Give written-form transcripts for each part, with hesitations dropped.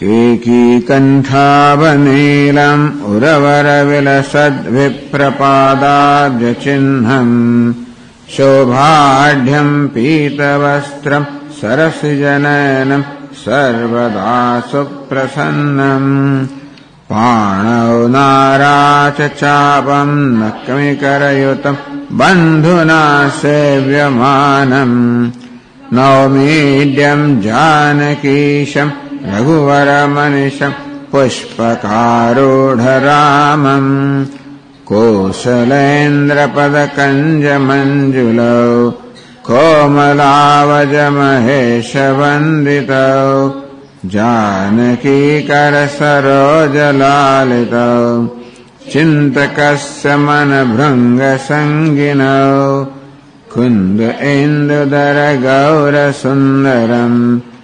केकीकण्ठावनीलम् उरवरविलसद्विप्रपादाब्जचिह्नम् शोभाढ्यम् पीतवस्त्रम् सरसिजनयनम् सर्वदा सुप्रसन्नम् पाणौ नाराचचापम् नक्मिकरयुतम् बन्धुना सेव्यमानम् नौमीड्यम् जानकीशम् रघुवरमनिशम् पुष्पकारूढरामम् कोसलेन्द्रपदकञ्जमञ्जुलौ कोमलावजमहेशवन्दितौ जानकीकरसरोजलालितौ चिन्तकस्य मनभृङ्गसङ्गिनौ कुन्द इन्दुदरगौरसुन्दरम्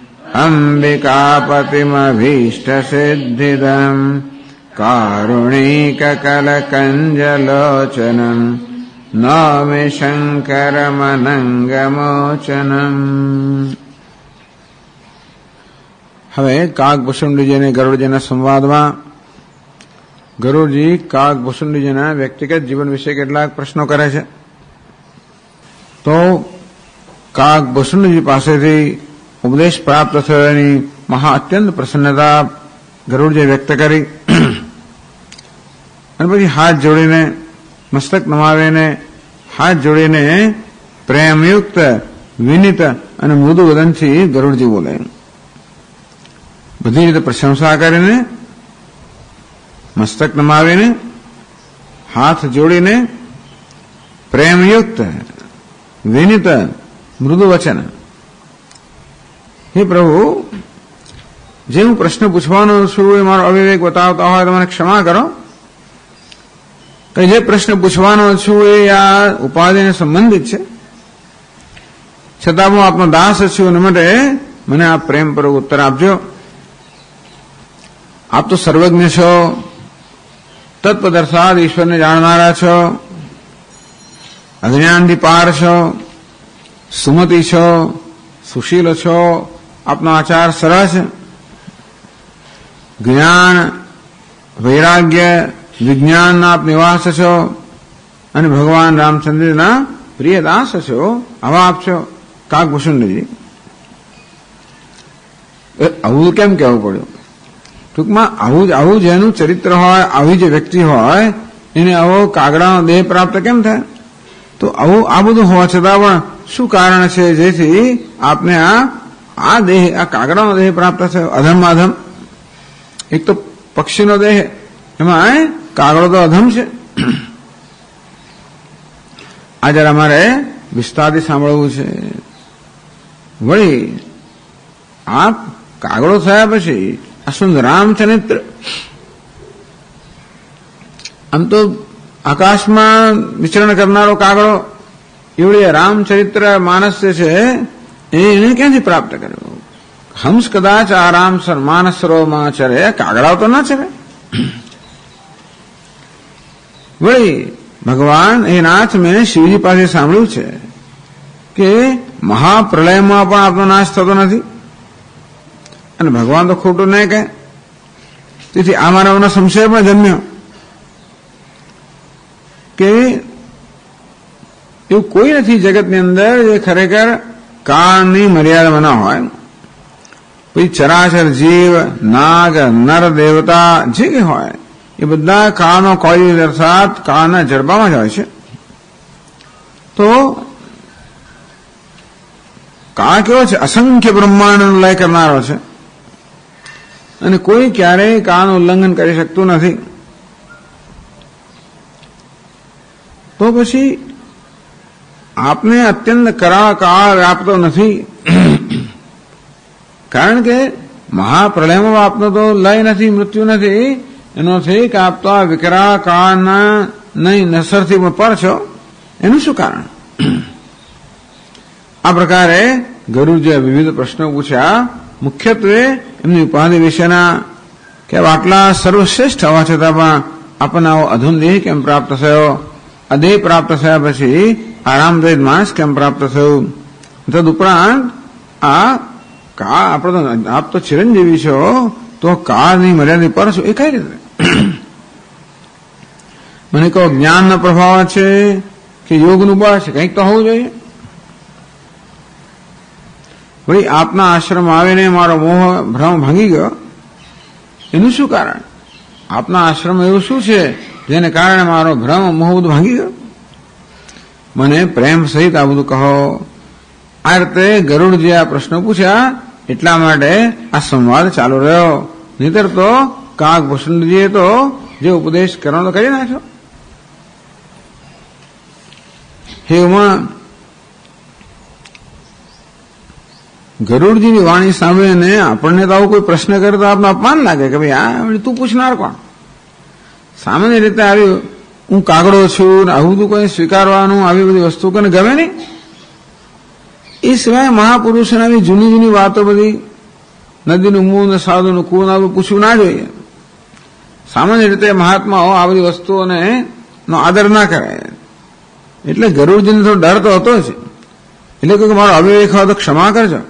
अम्बिकापतिमभीष्टसिद्धिदम् कारुणीककलकञ्जलोचनम् नौमि शङ्करमनङ्गमोचनम्. હવે કાગભૂષણજીને ગરુડજીના સંવાદમાં ગરુડજી કાગભૂષણજીના વ્યક્તિગત જીવન વિશે કેટલાક પ્રશ્નો કરે છે. તો કાગભૂષણજી પાસેથી ઉપદેશ પ્રાપ્ત થયાની મહા અત્યંત પ્રસન્નતા ગરુડજીએ વ્યક્ત કરી અને પછી હાથ જોડીને મસ્તક નમાવીને હાથ જોડીને પ્રેમયુક્ત વિનિત અને મૃદુ વદનથી ગરુડજી બોલે. બધી રીતે પ્રશંસા કરીને મસ્તક નમાવીને હાથ જોડીને પ્રેમયુક્ત વિનિત મૃદુ વચન, હે પ્રભુ, જે હું પ્રશ્ન પૂછવાનો છું એ મારો અવિવેક બતાવતા હોય તો મને ક્ષમા કરો. કે જે પ્રશ્ન પૂછવાનો છું એ આ ઉપાધિને સંબંધિત છે, છતાં હું આપનો દાસ છું અને માટે મને આ પ્રેમપૂર્વક ઉત્તર આપજો. આપ તો સર્વજ્ઞ છો, તત્પદાર્થાદ ઈશ્વરને જાણનારા છો, અજ્ઞાનથી પાર છો, સુમતિ છો, સુશીલ છો, આપનો આચાર સરસ, જ્ઞાન વૈરાગ્ય વિજ્ઞાનના આપ નિવાસ છો અને ભગવાન રામચંદ્રના પ્રિય દાસ છો. આવા આપ છો કાગભૂષણજી. આવું કેમ કહેવું પડ્યું? ટૂંકમાં આવું જેનું ચરિત્ર હોય, આવી જે વ્યક્તિ હોય એને આવો કાગડાનો દેહ પ્રાપ્ત કેમ થાય? તો આવું આ બધું હોવા છતાં પણ શું કારણ છે જેથી આપને આ દેહ, આ કાગડાનો દેહ પ્રાપ્ત થયો? અધમ અધમ, એક તો પક્ષીનો દેહ, એમાં કાગડો તો અધમ છે. આ જરા અમારે વિસ્તારથી સાંભળવું છે. વળી આપ કાગડો થયા પછી આ સુંદર રામચરિત્ર, આમ તો આકાશમાં વિચરણ કરનારો કાગડો, એવડી રામચરિત્ર માનસ જે છે એને ક્યાંથી પ્રાપ્ત કર્યો? હંસ કદાચ આ રામ માનસ સરોવરમાં ચરે, કાગડાઓ તો ના ચરે. વળી ભગવાન એ નાથ મેં શિવજી પાસે સાંભળ્યું છે કે મહાપ્રલયમાં પણ આપનો નાશ થતો નથી અને ભગવાન તો ખોટું નહીં કહે. તેથી આ માનવનો સંશય પણ જન્મ્યો કે એવું કોઈ નથી જગતની અંદર જે ખરેખર કાળની મર્યાદામાં ન હોય. પછી ચરાચર જીવ, નાગ, નર, દેવતા જે કંઈ હોય એ બધા કાળનો કોઈ અર્થાત કાળના જડબામાં જ હોય છે. તો કાળ કેવો છે? અસંખ્ય બ્રહ્માંડનો લય કરનારો છે અને કોઈ ક્યારેય કાળનું ઉલ્લંઘન કરી શકતું નથી. તો પછી આપને અત્યંત કરાળ કાળ વ્યાપતો નથી, કારણ કે મહાપ્રલયમાં આપનો તો લય નથી, મૃત્યુ નથી. એનો છે કે આપ તો આ વિકરાળ કાળના નહીં નસરથી પણ પર છો. એનું શું કારણ? આ પ્રકારે ગરુડજીએ વિવિધ પ્રશ્નો પૂછ્યા, મુખ્યત્વે એમની ઉપાધિ વિશેના, કે આટલા સર્વશ્રેષ્ઠ હોવા છતાં પણ આપણને આવો અધમ દેહ કેમ પ્રાપ્ત થયો? આ દેહ પ્રાપ્ત થયા પછી આરામદાયક માસ કેમ પ્રાપ્ત થયું? તદુપરાંત આપણે આપ તો ચિરંજીવી છો, તો કાળની મર્યાદા પર છું એ કઈ રીતે? મને કહો જ્ઞાનનો પ્રભાવ છે કે યોગનું બળ છે? કંઈક તો હોવું જોઈએ. ભાઈ આપના આશ્રમ આવીને મારો મોહ ભ્રમ ભાંગી ગયો, એનું શું કારણ? આપના આશ્રમ એવું શું છે જેને કારણે મારો ભ્રમ મોહ બધું ભાંગી ગયો? મને પ્રેમ સહિત આ બધું કહો. આ રીતે ગરુડજી આ પ્રશ્નો પૂછ્યા એટલા માટે આ સંવાદ ચાલુ રહ્યો. નહીતર તો કાગભૂષણજીએ તો જે ઉપદેશ કરવાનો કરી નાખ્યો. હે ઉમા, ગરુડજીની વાણી સાંભળીને આપણને તો આવું કોઈ પ્રશ્ન કરે તો આપને અપમાન લાગે કે ભાઈ આ તું પૂછનાર કોણ? સામાન્ય રીતે આવી હું કાગડો છું આવું બધું કોઈ સ્વીકારવાનું આવી બધી વસ્તુ કોને ગમે નહીં. એ સિવાય મહાપુરુષોને આવી જૂની જૂની વાતો બધી નદીનું મું ને સાધુનું કું આવું પૂછવું ના જોઈએ. સામાન્ય રીતે મહાત્માઓ આ બધી વસ્તુઓને નો આદર ના કરે. એટલે ગરુડજીને થોડો ડર તો હતો જ. એટલે કે મારો અવિવેક હોય તો ક્ષમા કરજો.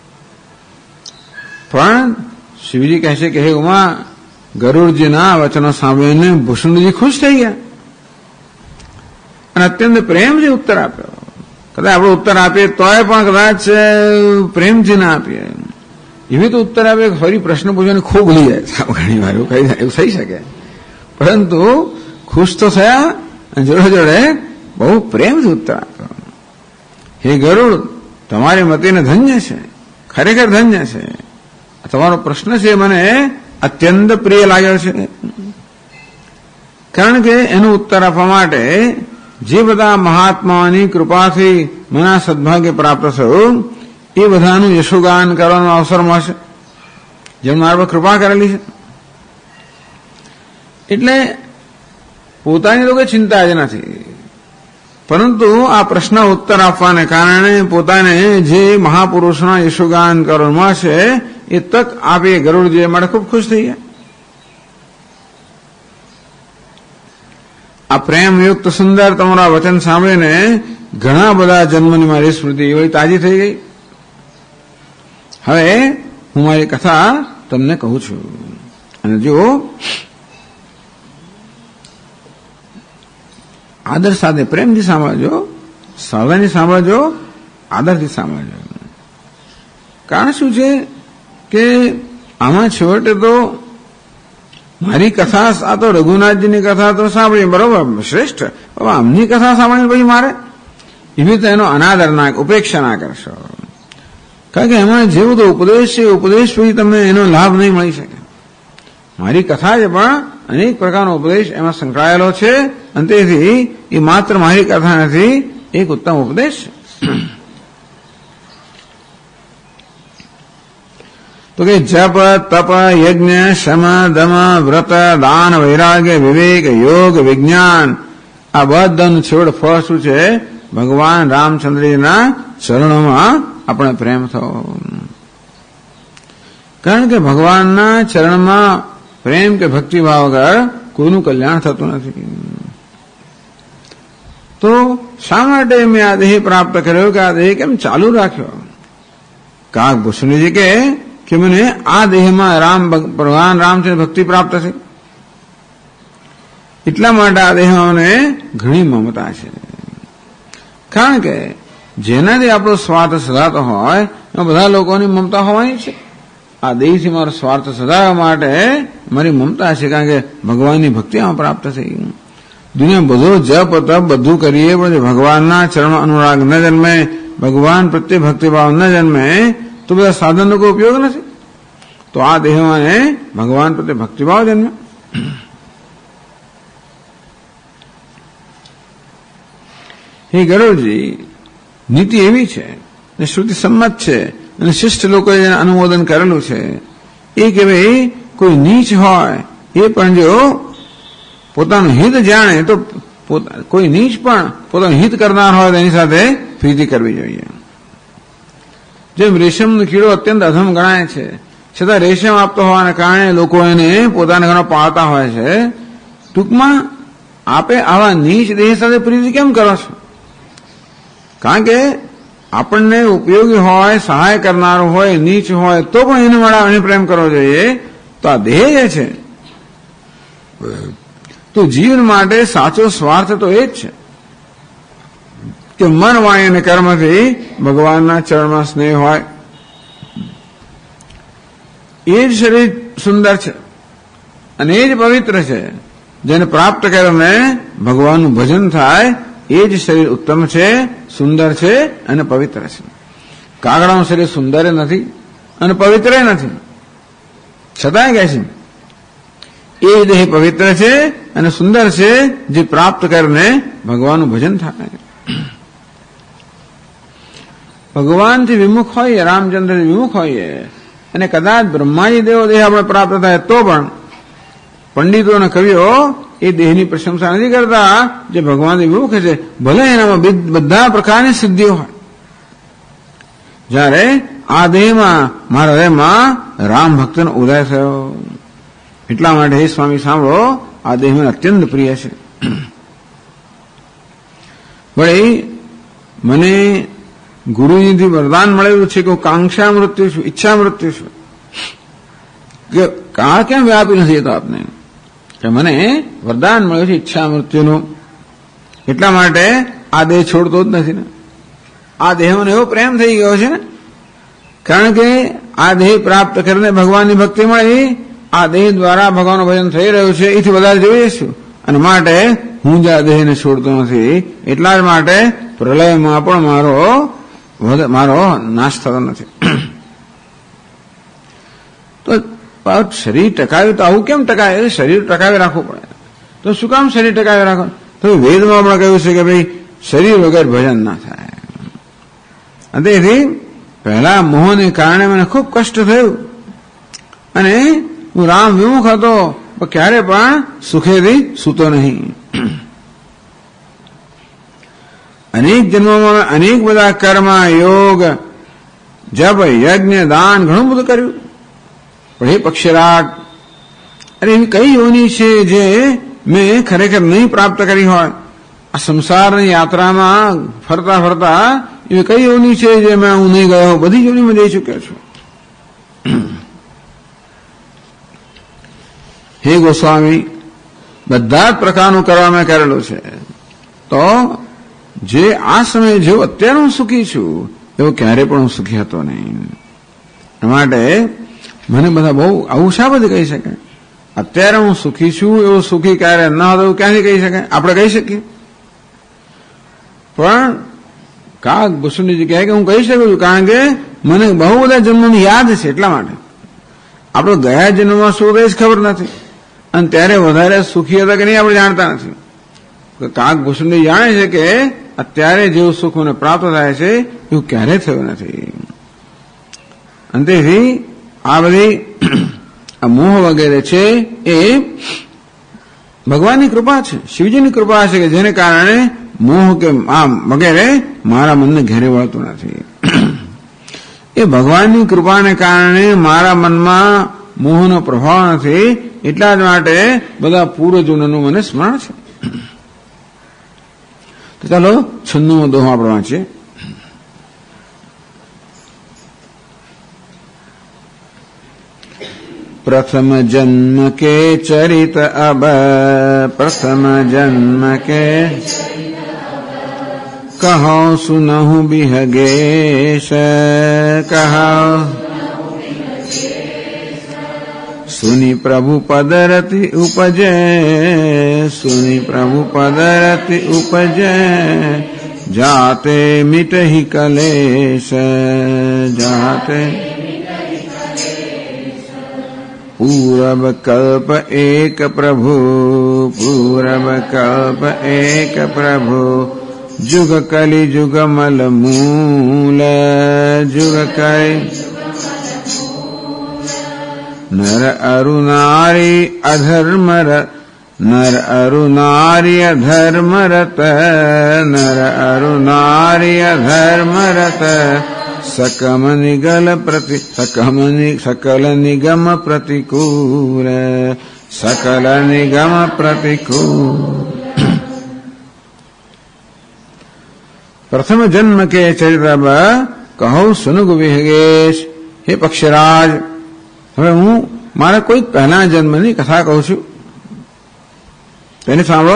પણ શિવજી કહે છે કે હે ઉમા, ગરુડજીના વચનો સાંભળીને ભૂષણજી ખુશ થઈ ગયા અને અત્યંત પ્રેમથી ઉત્તર આપ્યો. કદાચ આપણો ઉત્તર આપીએ તોય પણ કદાચ પ્રેમથી ના આપીએ. એવી તો ઉત્તર આપે ફરી પ્રશ્ન પૂછવાની ખૂબ ભૂલી જાય ઘણી વાર એવું થઈ શકે. પરંતુ ખુશ તો થયા અને જોડે જોડે બહુ પ્રેમથી ઉત્તર આપ્યો. હે ગરુડ, તમારી મતિને ધન્ય છે, ખરેખર ધન્ય છે. તમારો પ્રશ્ન છે મને અત્યંત પ્રિય લાગ્યો છે. કારણ કે એનો ઉત્તર આપવા માટે જે બધા મહાત્માઓની કૃપાથી મને સદભાગ્ય પ્રાપ્ત થયું એ બધાનું યશોગાન કરવાનો અવસર મળશે, જેમણે મારા પર કૃપા કરેલી છે. એટલે પોતાની તો કોઈ ચિંતા જ નથી, પરંતુ આ પ્રશ્ન ઉત્તર આપવાને કારણે પોતાને જે મહાપુરુષના યશોગાન કરવાનું મળશે એ તક આપી ગરુડજી માટે ખૂબ ખુશ થઈ ગયા. આ પ્રેમયુક્ત સુંદર તમારા વચન સાંભળીને ઘણા બધા જન્મની મારી સ્મૃતિ એવી તાજી થઈ ગઈ. હવે હું મારી કથા તમને કહું છું અને જો આદર સાથે પ્રેમથી સાંભળજો, સાવધાની સાંભળજો, આદરથી સાંભળજો. કારણ શું છે કે આમાં છેવટે તો મારી કથા, આ તો રઘુનાથજીની કથા તો સાંભળી બરોબર શ્રેષ્ઠ, હવે આમની કથા સાંભળીને પછી મારે એવી તો એનો અનાદર ના, ઉપેક્ષા ના કરશો. કારણ કે એમાં જે બધો ઉપદેશ છે ઉપદેશ પછી તમને એનો લાભ નહીં મળી શકે. મારી કથા છે પણ અનેક પ્રકારનો ઉપદેશ એમાં સંકળાયેલો છે અને તેથી એ માત્ર મારી કથા નથી, એક ઉત્તમ ઉપદેશ છે. તો કે જપ, તપ, યજ્ઞ, શમ, દમ, વ્રત, દાન, વૈરાગ્ય, વિવેક, યોગ, વિજ્ઞાન આ બધાનું છેવટ ફળ શું છે? ભગવાન રામચંદ્રજીના ચરણોમાં આપણે પ્રેમ થવો. કારણ કે ભગવાનના ચરણમાં પ્રેમ કે ભક્તિભાવ વગર કોઈનું કલ્યાણ થતું નથી. તો શા માટે મેં આ દેહ પ્રાપ્ત કર્યો કે આ દેહ કેમ ચાલુ રાખ્યો? કાગભૂષણજી કે મને આ દેહમાં ભગવાન રામચંદ્ર ભક્તિ પ્રાપ્ત છે એટલા માટે આ દેહમાં મને ઘણી મમતા છે. કારણ કે જેનાથી આપણો સ્વાર્થ સદાતો હોય એમાં બધા લોકોની મમતા હોવાની છે. આ દેહથી મારો સ્વાર્થ સદાવવા માટે મારી મમતા છે, કારણ કે ભગવાનની ભક્તિ આમાં પ્રાપ્ત થઈ. દુનિયા બધો જપ તપ બધું કરીએ પણ ભગવાનના ચરણમાં અનુરાગ ન જન્મે, ભગવાન પ્રત્યે ભક્તિભાવ ન જન્મે તો બધા સાધનનો કોઈ ઉપયોગ નથી. તો આ દેહમાં ભગવાન પ્રત્યે ભક્તિભાવ જન્મે. હે ગરુડજી, નીતિ એવી છે ને શ્રુતિ સંમત છે અને શિષ્ટ લોકોએ જેને અનુમોદન કરેલું છે એ કે ભાઈ કોઈ નીચ હોય એ પણ જો પોતાનું હિત જાણે તો કોઈ નીચ પણ પોતાનું હિત કરનાર હોય તેની સાથે પ્રીતિ કરવી જોઈએ. જેમ રેશમનો કીડો અત્યંત અધમ ગણાય છે છતાં રેશમ આપતો હોવાને કારણે લોકો એને પોતાના ઘણો પાળતા હોય છે. ટૂંકમાં આપે આવા નીચ દેહ સાથે પ્રીતિ કેમ કરો છો? કારણ કે આપણને ઉપયોગી હોય, સહાય કરનારો હોય, નીચ હોય તો પણ એને પ્રેમ કરવો જોઈએ. તો આ દેહ જે છે તો જીવન માટે સાચો સ્વાર્થ તો એ જ છે કે મન, વાણી અને કર્મથી ભગવાનના ચરણમાં સ્નેહ હોય. એ જ શરીર સુંદર છે અને એ જ પવિત્ર છે. જેને પ્રાપ્ત કરીને ભગવાનનું ભજન થાય એ જ શરીર ઉત્તમ છે, સુંદર છે અને પવિત્ર છે. કાગડાનું શરીર સુંદર નથી અને પવિત્ર નથી, છતાંય કહે છે એ દેહ પવિત્ર છે અને સુંદર છે જે પ્રાપ્ત કરીને ભગવાનનું ભજન થાય. ભગવાનથી વિમુખ હોઈએ, રામચંદ્રથી વિમુખ હોઈએ અને કદાચ બ્રહ્માજી દેવો દેહ આપણે પ્રાપ્ત થાય તો પણ પંડિતો અને કવિઓ એ દેહની પ્રશંસા નથી કરતા જે ભગવાનથી વિમુખ છે. ભલે એનામાં બધા પ્રકારની સિદ્ધિઓ હોય, જ્યારે આ દેહમાં મારા હૃદયમાં રામ ભક્તનો ઉદય થયો એટલા માટે હે સ્વામી સાંભળો, આ દેહ મને અત્યંત પ્રિય છે. વળી મને ગુરુજીથી વરદાન મળેલું છે કે હું કાંક્ષા મૃત્યુ છું, ઈચ્છા મૃત્યુ છું. કે કાળ કેમ વ્યાપી નથી તો આપને કે મને વરદાન મળ્યું છે ઈચ્છા મૃત્યુનું, એટલા માટે આ દેહ છોડતો જ નથી ને. આ દેહ મને એવો પ્રેમ થઈ ગયો છે ને, કારણ કે આ દેહ પ્રાપ્ત કરીને ભગવાનની ભક્તિ મળી, આ દેહ દ્વારા ભગવાનનું ભજન થઈ રહ્યું છે, એથી વધારે જોઈએ છું અને માટે હું જ આ દેહને છોડતો નથી. એટલા જ માટે પ્રલયમાં પણ મારો નાશ થતો નથી. તો શરીર ટકાવ્યું તો આવું કેમ ટકાવે? શરીર ટકાવી રાખવું પડે. તો શું કામ શરીર ટકાવી રાખો? તો વેદમાં પણ કહ્યું છે કે ભાઈ શરીર વગર ભજન ના થાય. તેથી પહેલા મોહને કારણે મને ખૂબ કષ્ટ થયું અને હું રામ વિમુખ હતો, પણ ક્યારે પણ સુખેથી સૂતો નહીં. અનેક જન્મોમાં અનેક બધા કર્મ, યોગ, જપ, યજ્ઞ, દાન ઘણું બધું કર્યું. પણ એ પક્ષીરાજ, અરે એવી કઈ યોની છે જે મેં ખરેખર નહીં પ્રાપ્ત કરી હોય? આ સંસારની યાત્રામાં ફરતા ફરતા એવી કઈ યોની છે જે હું નહીં ગયો? બધી યોનીમાં જઈ ચૂક્યો છું. હે ગોસ્વામી, બધા જ પ્રકારનું કરવા મેં કરેલું છે. તો જે આ સમયે જેવું અત્યારે હું સુખી છું એવું ક્યારે પણ હું સુખી હતો નહીં. માટે મને બધા બહુ આવું શા બધું કહી શકે? અત્યારે હું સુખી છું એવું સુખી ક્યારે ન હતો એવું ક્યાંથી કહી શકે? આપણે કહી શકીએ, પણ કાગ ભૂષણજી કહે કે હું કહી શકું છું કારણ કે મને બહુ બધા જન્મોની યાદ છે. એટલા માટે આપણે ગયા જન્મમાં શું રહે ખબર નથી અને ત્યારે વધારે સુખી હતા કે નહીં આપણે જાણતા નથી. કાગ ભૂષણજી જાણે છે કે અત્યારે જેવું સુખ મને પ્રાપ્ત થાય છે એવું ક્યારેય થયું નથી. અને તેથી આ બધી આ મોહ વગેરે છે એ ભગવાનની કૃપા છે, શિવજીની કૃપા છે કે જેને કારણે મોહ કે આમ વગેરે મારા મનને ઘેરે વળતું નથી. એ ભગવાનની કૃપાને કારણે મારા મનમાં મોહનો પ્રભાવ નથી. એટલા જ માટે બધા પૂર્વજોનું મને સ્મરણ છે. તો ચાલો 96મો દોહો આપણે વાંચીએ. प्रथम जन्म के चरित अब, प्रथम जन्म के कहो सुनहु बिहगेश, कहो सुनि प्रभु पदरति उपजे, सुनि प्रभु पदरति उपजे, जाते मिटहि कलेश, जाते पूरब कल्प एक प्रभु, पूरब कल्प एक प्रभु, जुग कलि जुग मल मूल, जुग कलि नर अरु नारी अधर्मरत, नर अरु नारी अधर्मरत, नर अरु नारी अधर्मरत, सकम निगल प्रति सकल निगम प्रतिकूल, सकल निगम प्रतिकूल. प्रथम जन्म के चरित्र કહો સુનુગ વિહગેશ. હે પક્ષરાજ, હવે હું મારા કોઈ પહેલા જન્મની કથા કહું છું, તેને સાંભળો.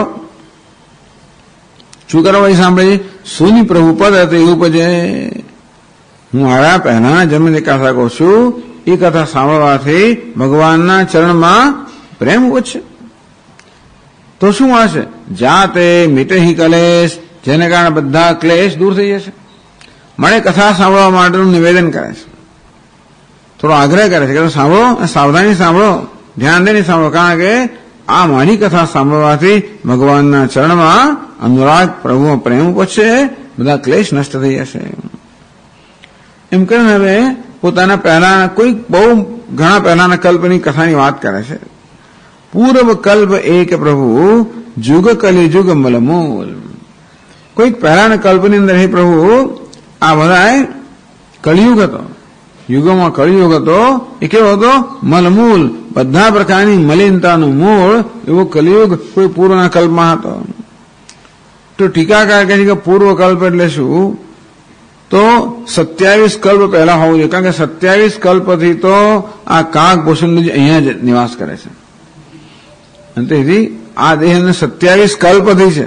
શું કરો ભાઈ સાંભળે? સુની પ્રભુ પદ હતી ઉપજે. હું મારા પહેલા જન્મની કથા કહું છું, એ કથા સાંભળવાથી ભગવાનના ચરણમાં પ્રેમ વધશે. તો શું મળશે? જાતે મીટે હિ કલેશ, જેને કારણે બધા ક્લેશ દૂર થઈ જશે. મને કથા સાંભળવા માટેનું નિવેદન કરે છે, થોડો આગ્રહ કરે છે કે સાંભળો, સાવધાની સાંભળો, ધ્યાન દઈને સાંભળો, કારણ કે આ મારી કથા સાંભળવાથી ભગવાનના ચરણમાં અનુરાગ પ્રભુમાં પ્રેમ ઉપજશે, બધા ક્લેશ નષ્ટ થઈ જશે. એમ કરીને હવે પોતાના પહેલા કોઈ બહુ ઘણા પહેલાના કલ્પની કથાની વાત કરે છે. પૂર્વ કલ્પ એક પ્રભુ જુગ કલિજુગ મલમૂલ. કોઈક પહેલાના કલ્પની અંદર હે પ્રભુ આ બધા કલિયુગ હતો, યુગોમાં કળિયુગ હતો. એ કેવો હતો? મલમૂલ, બધા પ્રકારની મલિનતાનું મૂળ એવો કલિયુગ કોઈ પૂર્વના કલ્પમાં હતો. તો ટીકાકાર કહે છે કે પૂર્વ કલ્પ એટલે શું? તો 27 કલ્પ પહેલા હોવું જોઈએ, કારણ કે 27 કલ્પથી તો આ કાગ ભૂષણજી અહીંયા જ નિવાસ કરે છે. અને તેથી આ દેહને 27 કલ્પથી છે.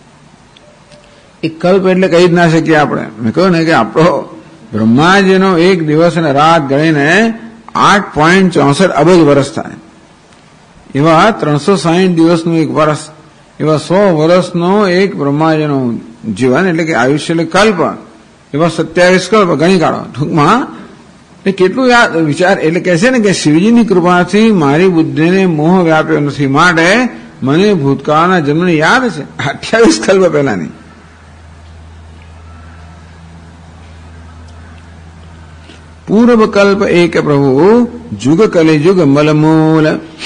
એક કલ્પ એટલે કહી જ ના શકીએ આપણે. મેં કહ્યું ને કે આપણો બ્રહ્માજીનો એક દિવસ અને રાત ગણીને 8.64 અબજ વર્ષ થાય. એવા 360 દિવસનું એક વર્ષ, એવા 100 વર્ષનો એક બ્રહ્માજીનો જીવન એટલે કે આયુષ્ય એટલે કલ્પ, એવા 27 કલ્પ ગણી કાઢો. ટૂંકમાં એ કેટલું યાદ વિચાર એટલે કહે છે ને કે શિવજીની કૃપાથી મારી બુદ્ધિને મોહ વ્યાપ્યો નથી, માટે મને ભૂતકાળના જન્મની યાદ છે 28 કલ્પ પહેલાની. પૂર્વ કલ્પ એક પ્રભુ જુગ કલિજુગ મલમૂલ.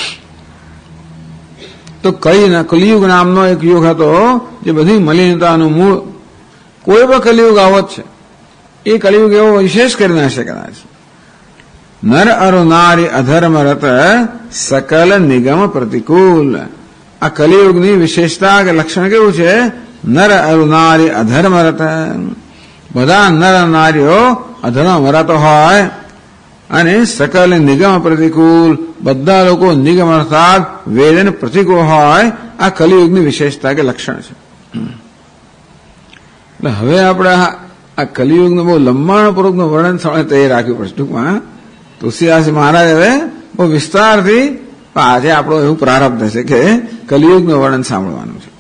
તો કલિયુગ નામનો એક યુગ હતો જે બધી મલિનતાનું મૂળ. કોઈ પણ કલિયુગ આવો જ છે. એ કલિયુગ એવો વિશેષ કરી નાખશે કદાચ. નર અરુ નારી અધર્મ રત સકલ નિગમ પ્રતિકૂલ. આ કલિયુગની વિશેષતા કે લક્ષણ કેવું છે? નર અરુ નારી અધર્મ રત. બધા નર નારીઓ અધર્મ રત હોય અને સકલ નિગમ પ્રતિકૂલ, બધા લોકો નિગમ અર્થાત વેદન પ્રતિકૂળ હોય. આ કલિયુગની વિશેષતા કે લક્ષણ છે. એટલે હવે આપણે આ કલિયુગનું બહુ લંબાણપૂર્વકનું વર્ણન તૈયાર રાખ્યું પડશે. ટૂંકમાં તુલસીદાસ મહારાજ હવે બહુ વિસ્તારથી આજે આપણો એવું પ્રારંભ થશે કે કલિયુગનું વર્ણન સાંભળવાનું છે.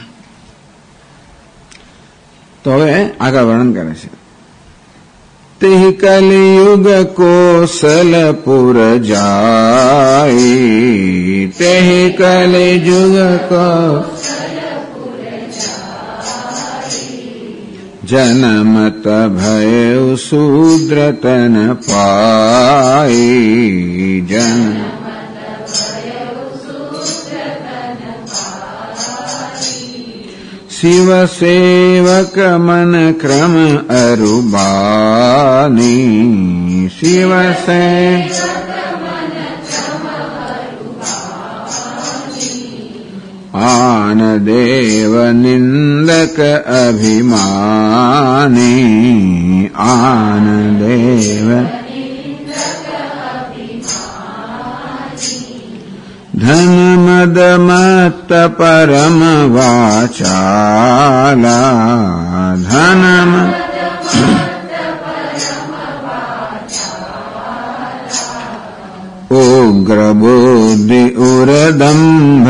તો હવે આગળ વર્ણન કરે છે. તે કલિયુગ કોસલપુર જાય, તે કલિયુગ જનમત ભય શૂદ્ર તન પાઈ. શિવ સેવક મન ક્રમ અરુબાની. શિવ આન દેવ નિંદક અભિમાની. આન દેવ ધન મદ મત પરમ વાચાલા. ધન ઉગ્ર બુદ્ધિ ઉરદંભ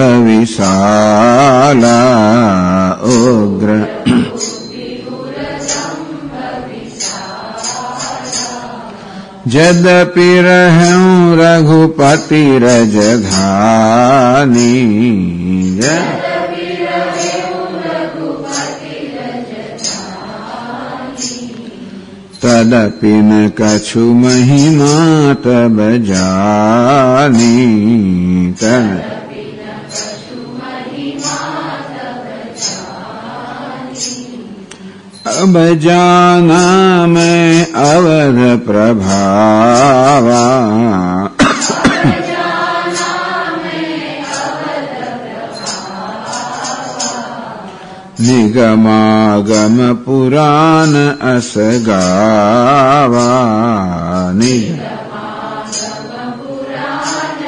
વિશાલા. ઉગ્ર જદપિ રહું રઘુપતિ રજધાની. તદપિ ન કछु મહિમા તબ જાની. अब जाना मैं अवध प्रभावा. निगमागम पुराण अस गावा.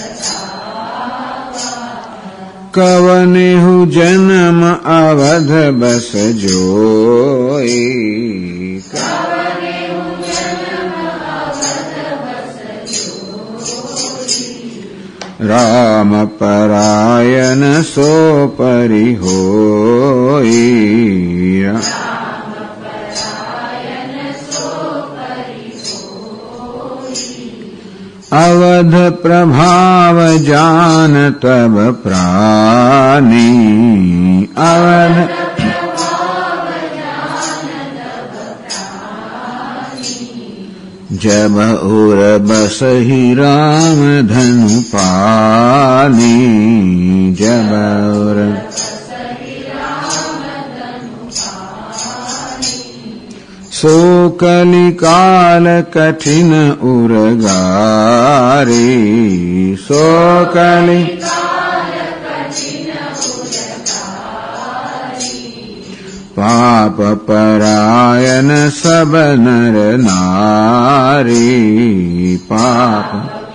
કવનેહુ જન્મ અવધ બસ જોઈ રામ પરાયન સો પરી હોય અવધ પ્રભાવ જાન તબ પ્રાની અવધ जब उर बस ही राम धनु पानी जब उर सो कलिकाल कठिन उरगारी सो कलि पाप परायन सब नर नारी पाप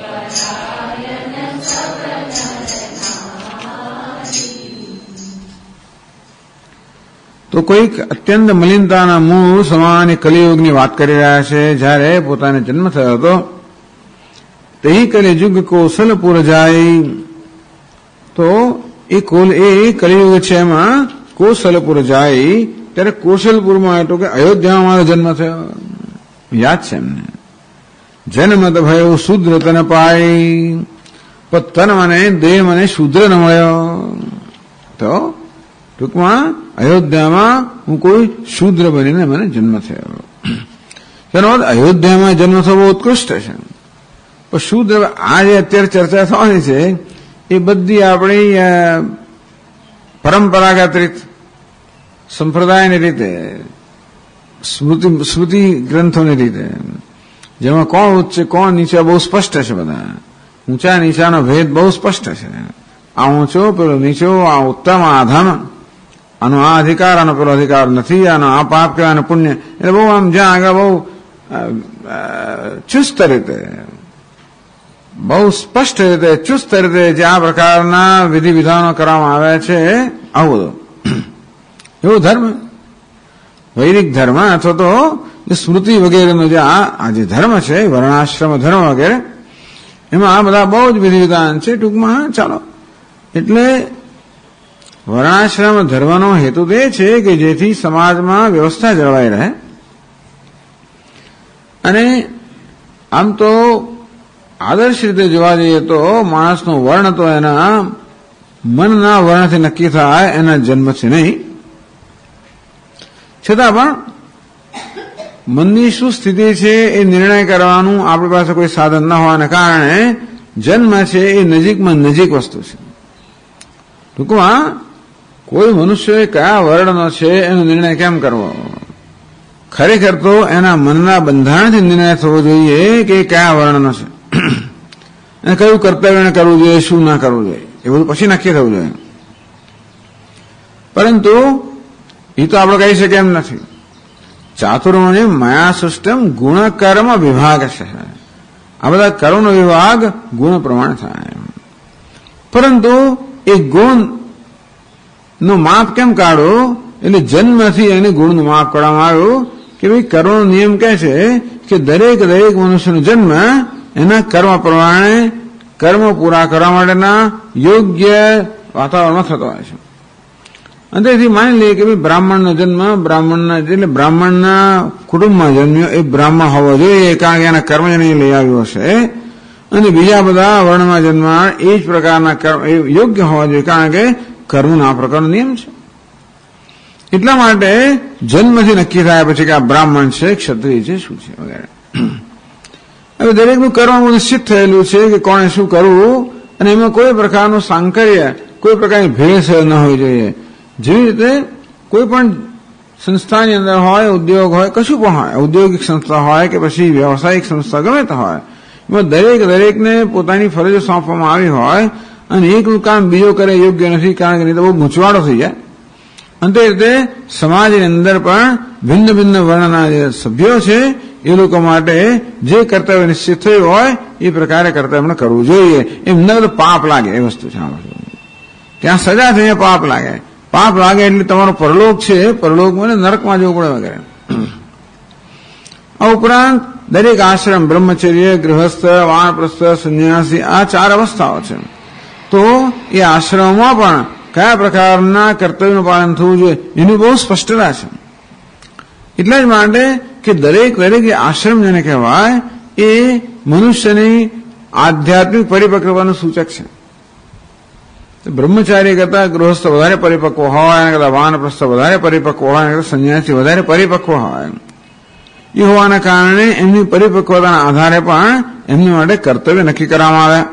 તો કોઈક અત્યંત મલિનતાના મૂળ સમાન કલિયુગની વાત કરી રહ્યા છે. જ્યારે પોતાને જન્મ થયો હતો તે કલિયુગ કૌશલપુર જાય તો એ કલિયુગ છે એમાં કૌશલપુર જાય ત્યારે કૌશલપુરમાં એટલું કે અયોધ્યામાં મારો જન્મ થયો યાદ છે એમને. જન્મ તો ભયો શુદ્ર તને પાય પણ તન મને દેહ મને શુદ્ર ન મળ્યો. તો ટૂંકમાં અયોધ્યામાં હું કોઈ શુદ્ર બનીને મને જન્મ થયો. તેનો અર્થ અયોધ્યામાં જન્મ થવો ઉત્કૃષ્ટ છે. પણ શુદ્ર આ જે અત્યારે ચર્ચા થવાની છે એ બધી આપણી પરંપરાગત રીત સંપ્રદાયની રીતે સ્મૃતિ ગ્રંથોની રીતે જેમાં કોણ ઉચ્ચ કોણ નીચા બહુ સ્પષ્ટ છે. બધા ઊંચા નીચાનો ભેદ બહુ સ્પષ્ટ છે. આ ઊંચો પેલો નીચો, આ ઉત્તમ આ અધમ, આનો આ અધિકાર આનો પેલો અધિકાર નથી, આનો આ પાપ કે આનો પુણ્ય, એટલે બહુ આમ જ્યાં આગળ બહુ ચુસ્ત રીતે બહુ સ્પષ્ટ રીતે ચુસ્ત રીતે જે આ પ્રકારના વિધિ વિધાનો કરવામાં આવ્યા છે આવું બધું એવો ધર્મ વૈદિક ધર્મ અથવા તો જે સ્મૃતિ વગેરેનો જે આ જે ધર્મ છે વર્ણાશ્રમ ધર્મ વગેરે એમાં આ બધા બહુ જ વિધિ વિધાન છે. ટૂંકમાં ચાલો એટલે વર્ણાશ્રમ ધર્મનો હેતુ તો એ છે કે જેથી સમાજમાં વ્યવસ્થા જળવાઈ રહે. અને આમ તો આદર્શ રીતે જોવા જઈએ તો માણસનો વર્ણ તો એના મનના વર્ણથી નક્કી થાય, એના જન્મથી નહીં. છતાં પણ મનની શું સ્થિતિ છે એ નિર્ણય કરવાનું આપણી પાસે કોઈ સાધન ન હોવાને કારણે જન્મ છે એ નજીકમાં નજીક વસ્તુ છે. ટૂંકમાં કોઈ મનુષ્ય કયા વર્ણનો છે એનો નિર્ણય કેમ કરવો? ખરેખર તો એના મનના બંધારણથી નિર્ણય થવો જોઈએ કે કયા વર્ણનો છે અને કયું કર્તવ્ય કરવું જોઈએ, શું ના કરવું જોઈએ, એ બધું પછી નક્કી થવું જોઈએ. પરંતુ એ તો આપણે કહી શકીએ એમ નથી. ચાતુર્વર્ણ્ય મયા સૃષ્ટમ ગુણકર્મ વિભાગ છે. આ બધા કર્મનો વિભાગ ગુણ પ્રમાણે થાય. પરંતુ એ ગુણનું માપ કેમ કાઢો? એટલે જન્મથી એને ગુણનું માપ કાઢવામાં આવ્યું કે ભાઈ કર્મનો નિયમ કહે છે કે દરેક મનુષ્યનો જન્મ એના કર્મ પ્રમાણે કર્મ પૂરા કરવા માટેના યોગ્ય વાતાવરણમાં થતો હોય છે. અને તેથી માની લઈએ કે ભાઈ બ્રાહ્મણનો જન્મ બ્રાહ્મણના કુટુંબમાં જન્મ્યો, એ બ્રાહ્મણ હોવો જોઈએ કારણ કે એના કર્મજને લઈ આવ્યો હશે. અને બીજા બધા વર્ણમાં જન્મનાર એ જ પ્રકારના કર્મ એ યોગ્ય હોવા જોઈએ કારણ કે કર્મનો આ પ્રકારનો નિયમ છે. એટલા માટે જન્મથી નક્કી થાય પછી કે આ બ્રાહ્મણ છે, ક્ષત્રિય છે, શું છે વગેરે. હવે દરેકનું કર્મ નિશ્ચિત થયેલું છે કે કોણે શું કરવું અને એમાં કોઈ પ્રકારનું સાંકર્ય, કોઈ પ્રકારની ભેળસેળ ન હોવી જોઈએ. જેવી રીતે કોઈ પણ સંસ્થાની અંદર હોય, ઉદ્યોગ હોય, કશું પણ હોય, ઔદ્યોગિક સંસ્થા હોય કે પછી વ્યવસાયિક સંસ્થા ગમે તે હોય, એમાં દરેકને પોતાની ફરજો સોંપવામાં આવી હોય અને એકનું કામ બીજો કરે યોગ્ય નથી કારણ કે નહીં તો બહુ ગૂંચવાડો થઈ જાય. અને તે રીતે સમાજની અંદર પણ ભિન્ન વર્ણના જે સભ્યો છે એ લોકો માટે જે કર્તવ્ય નિશ્ચિત થયું હોય એ પ્રકારે કર્તવ્ય એમણે કરવું જોઈએ. એમ ન તો પાપ લાગે એ વસ્તુ છે. ત્યાં સજા થઈને પાપ લાગે એટલે તમારો પરલોક છે, પરલોકમાં નરકમાં જવું પડે વગેરે. આ ઉપરાંત દરેક આશ્રમ બ્રહ્મચર્ય, ગૃહસ્થ, વાનપ્રસ્થ, સંન્યાસી આ 4 અવસ્થાઓ છે. તો એ આશ્રમમાં પણ કયા પ્રકારના કર્તવ્યનું પાલન થવું જોઈએ એની બહુ સ્પષ્ટતા છે. એટલા જ માટે કે દરેક જે આશ્રમ જેને કહેવાય એ મનુષ્યની આધ્યાત્મિક પરિપક્વતાનું સૂચક છે. બ્રહ્મચારી કરતા ગૃહસ્થ વધારે પરિપક્વ હોય, એના કરતા વાનપ્રસ્થ વધારે પરિપક્વ હોય, એના કરતા સંન્યાસી વધારે પરિપક્વ હોય. એ હોવાના કારણે એમની પરિપક્વતાના આધારે પણ એમની માટે કર્તવ્ય નક્કી કરવામાં આવે.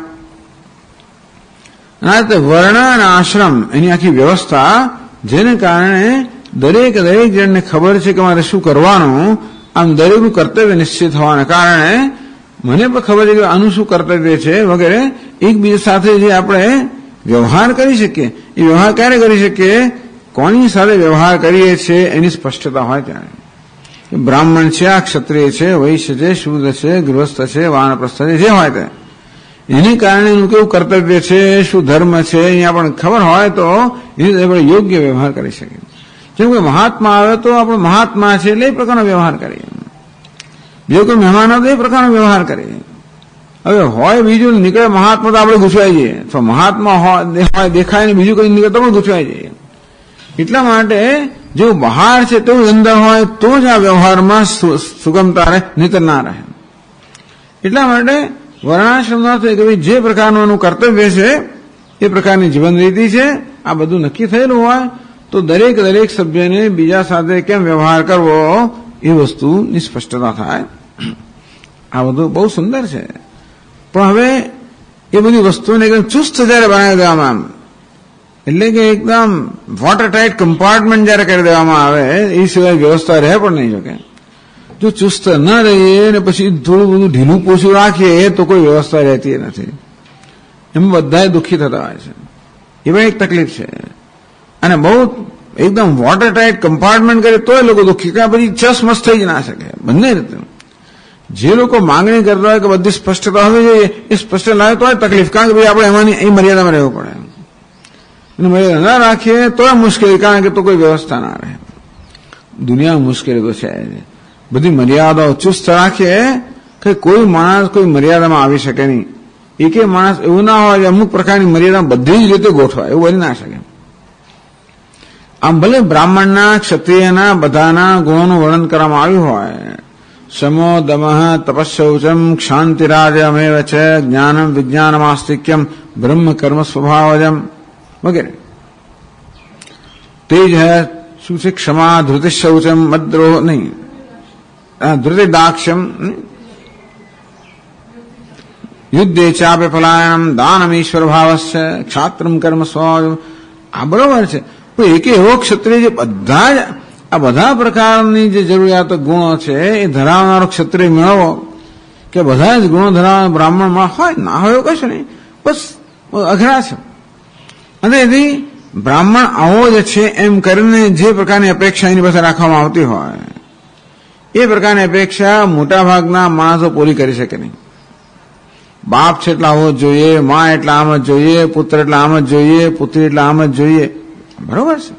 અને વર્ણ અને આશ્રમ એની આખી વ્યવસ્થા, જેને કારણે દરેક જણને ખબર છે કે મારે શું કરવાનું, આમ દરેકનું કર્તવ્ય નિશ્ચિત હોવાના કારણે મને પણ ખબર છે કે આનું શું કર્તવ્ય છે વગેરે. એકબીજા સાથે જે આપણે વ્યવહાર કરી શકીએ, એ વ્યવહાર ક્યારે કરી શકીએ? કોની સાથે વ્યવહાર કરીએ છીએ એની સ્પષ્ટતા હોય ત્યારે. બ્રાહ્મણ છે, આ ક્ષત્રિય છે, વૈશ્ય છે, શૂદ્ર છે, ગૃહસ્થ છે, વાનપ્રસ્થ છે, જે હોય તે એની કારણે એનું કેવું કર્તવ્ય છે, શું ધર્મ છે, અહીંયા પણ ખબર હોય તો એની આપણે યોગ્ય વ્યવહાર કરી શકીએ. જેમ કે મહાત્મા આવે તો આપણે મહાત્મા છે એટલે એ પ્રકારનો વ્યવહાર કરીએ, બીજો કોઈ મહેમાન આવે તો એ પ્રકારનો વ્યવહાર કરીએ. હવે હોય બીજું નીકળે મહાત્મા તો આપણે ગુચવાઈ જઈએ, તો મહાત્મા હોય દેખાય ને બીજું કઈ નીકળે તો પણ ગુચવાઈ જઈએ. એટલા માટે જો બહાર છે તેવું અંદર હોય તો જ આ વ્યવહારમાં સુગમતા રહે, નહીતર ના રહે. એટલા માટે વર્ણાશ્રમનો અર્થ કે ભાઈ જે પ્રકારનું એનું કર્તવ્ય છે એ પ્રકારની જીવન રીતિ છે, આ બધું નક્કી થયેલું હોય તો દરેક સભ્યને બીજા સાથે કેમ વ્યવહાર કરવો એ વસ્તુની સ્પષ્ટતા થાય. આ બધું બહુ સુંદર છે. પણ હવે એ બધી વસ્તુને એકદમ ચુસ્ત જયારે બનાવી દેવામાં, એટલે કે એકદમ વોટર ટાઇટ કમ્પાર્ટમેન્ટ જયારે કરી દેવામાં આવે એ સિવાય વ્યવસ્થા રહે પણ નહીં શકે. જો ચુસ્ત ન રહીએ ને પછી થોડું બધું ઢીલું પોછું રાખીએ તો કોઈ વ્યવસ્થા રહેતી નથી. એમાં બધા દુઃખી થતા હોય છે. એ પણ એક તકલીફ છે. અને બહુ એકદમ વોટર ટાઇટ કમ્પાર્ટમેન્ટ કરે તો એ લોકો દુઃખી, કે પછી ચસમસ થઈ જ ના શકે. બંને રીતે જે લોકો માંગણી કરતા હોય કે બધી સ્પષ્ટતા હોવી જોઈએ, એ સ્પષ્ટ લાવે તો તકલીફ, કારણ કે ભાઈ આપણે એમાંની એ મર્યાદામાં રહેવું પડે. અને મર્યાદા ના રાખીએ તો મુશ્કેલી, કારણ કે તો કોઈ વ્યવસ્થા ના રહે. દુનિયામાં મુશ્કેલી તો છે. બધી મર્યાદાઓ ચુસ્ત રાખીએ કે કોઈ માણસ કોઈ મર્યાદામાં આવી શકે નહીં. એક માણસ એવું ના હોય કે અમુક પ્રકારની મર્યાદા બધી જ રીતે ગોઠવાય, એવું બની ના શકે. આમ ભલે બ્રાહ્મણના, ક્ષત્રિયના બધાના ગુણોનું વર્ણન કરવામાં આવ્યું હોય, સમો દમઃ તપસ્સૌચમ ક્ષાંતિરાજમેવ છે, જ્ઞાનમ વિજ્ઞાનમાસ્તિક્યમ બ્રહ્મ કર્મ સ્વભાવજમ વગેરે. તેજ હૈ શું છે? ક્ષમા, ધૃતિશૌચમ, મદ્રોહ નહીં, ધૃતિદાક્ષ્યમ, યુદ્ધે ચાપે પલાયનમ, દાનમ ઈશ્વર ભાવસ્ય, ક્ષાત્રમ કર્મ સ્વભાવજમ. આ બરોબર છે. એક એવો ક્ષત્રિય જે બધા પ્રકારની જે જરૂરિયાતો ગુણો છે એ ધરાવનારો ક્ષત્રિય મેળવો, કે બધા જ ગુણો ધરાવનાર બ્રાહ્મણમાં હોય ના હોય એવું કશું નહીં, બસ અઘરા છે. અને એથી બ્રાહ્મણ આવો જ છે એમ કરીને જે પ્રકારની અપેક્ષા એની પાસે રાખવામાં આવતી હોય એ પ્રકારની અપેક્ષા મોટાભાગના માણસો પૂરી કરી શકે નહીં. બાપ છે એટલે આવો જ જોઈએ, મા એટલે આમ જ જોઈએ, પુત્ર એટલે આમ જ જોઈએ, પુત્રી એટલે આમ જ જોઈએ, બરોબર છે.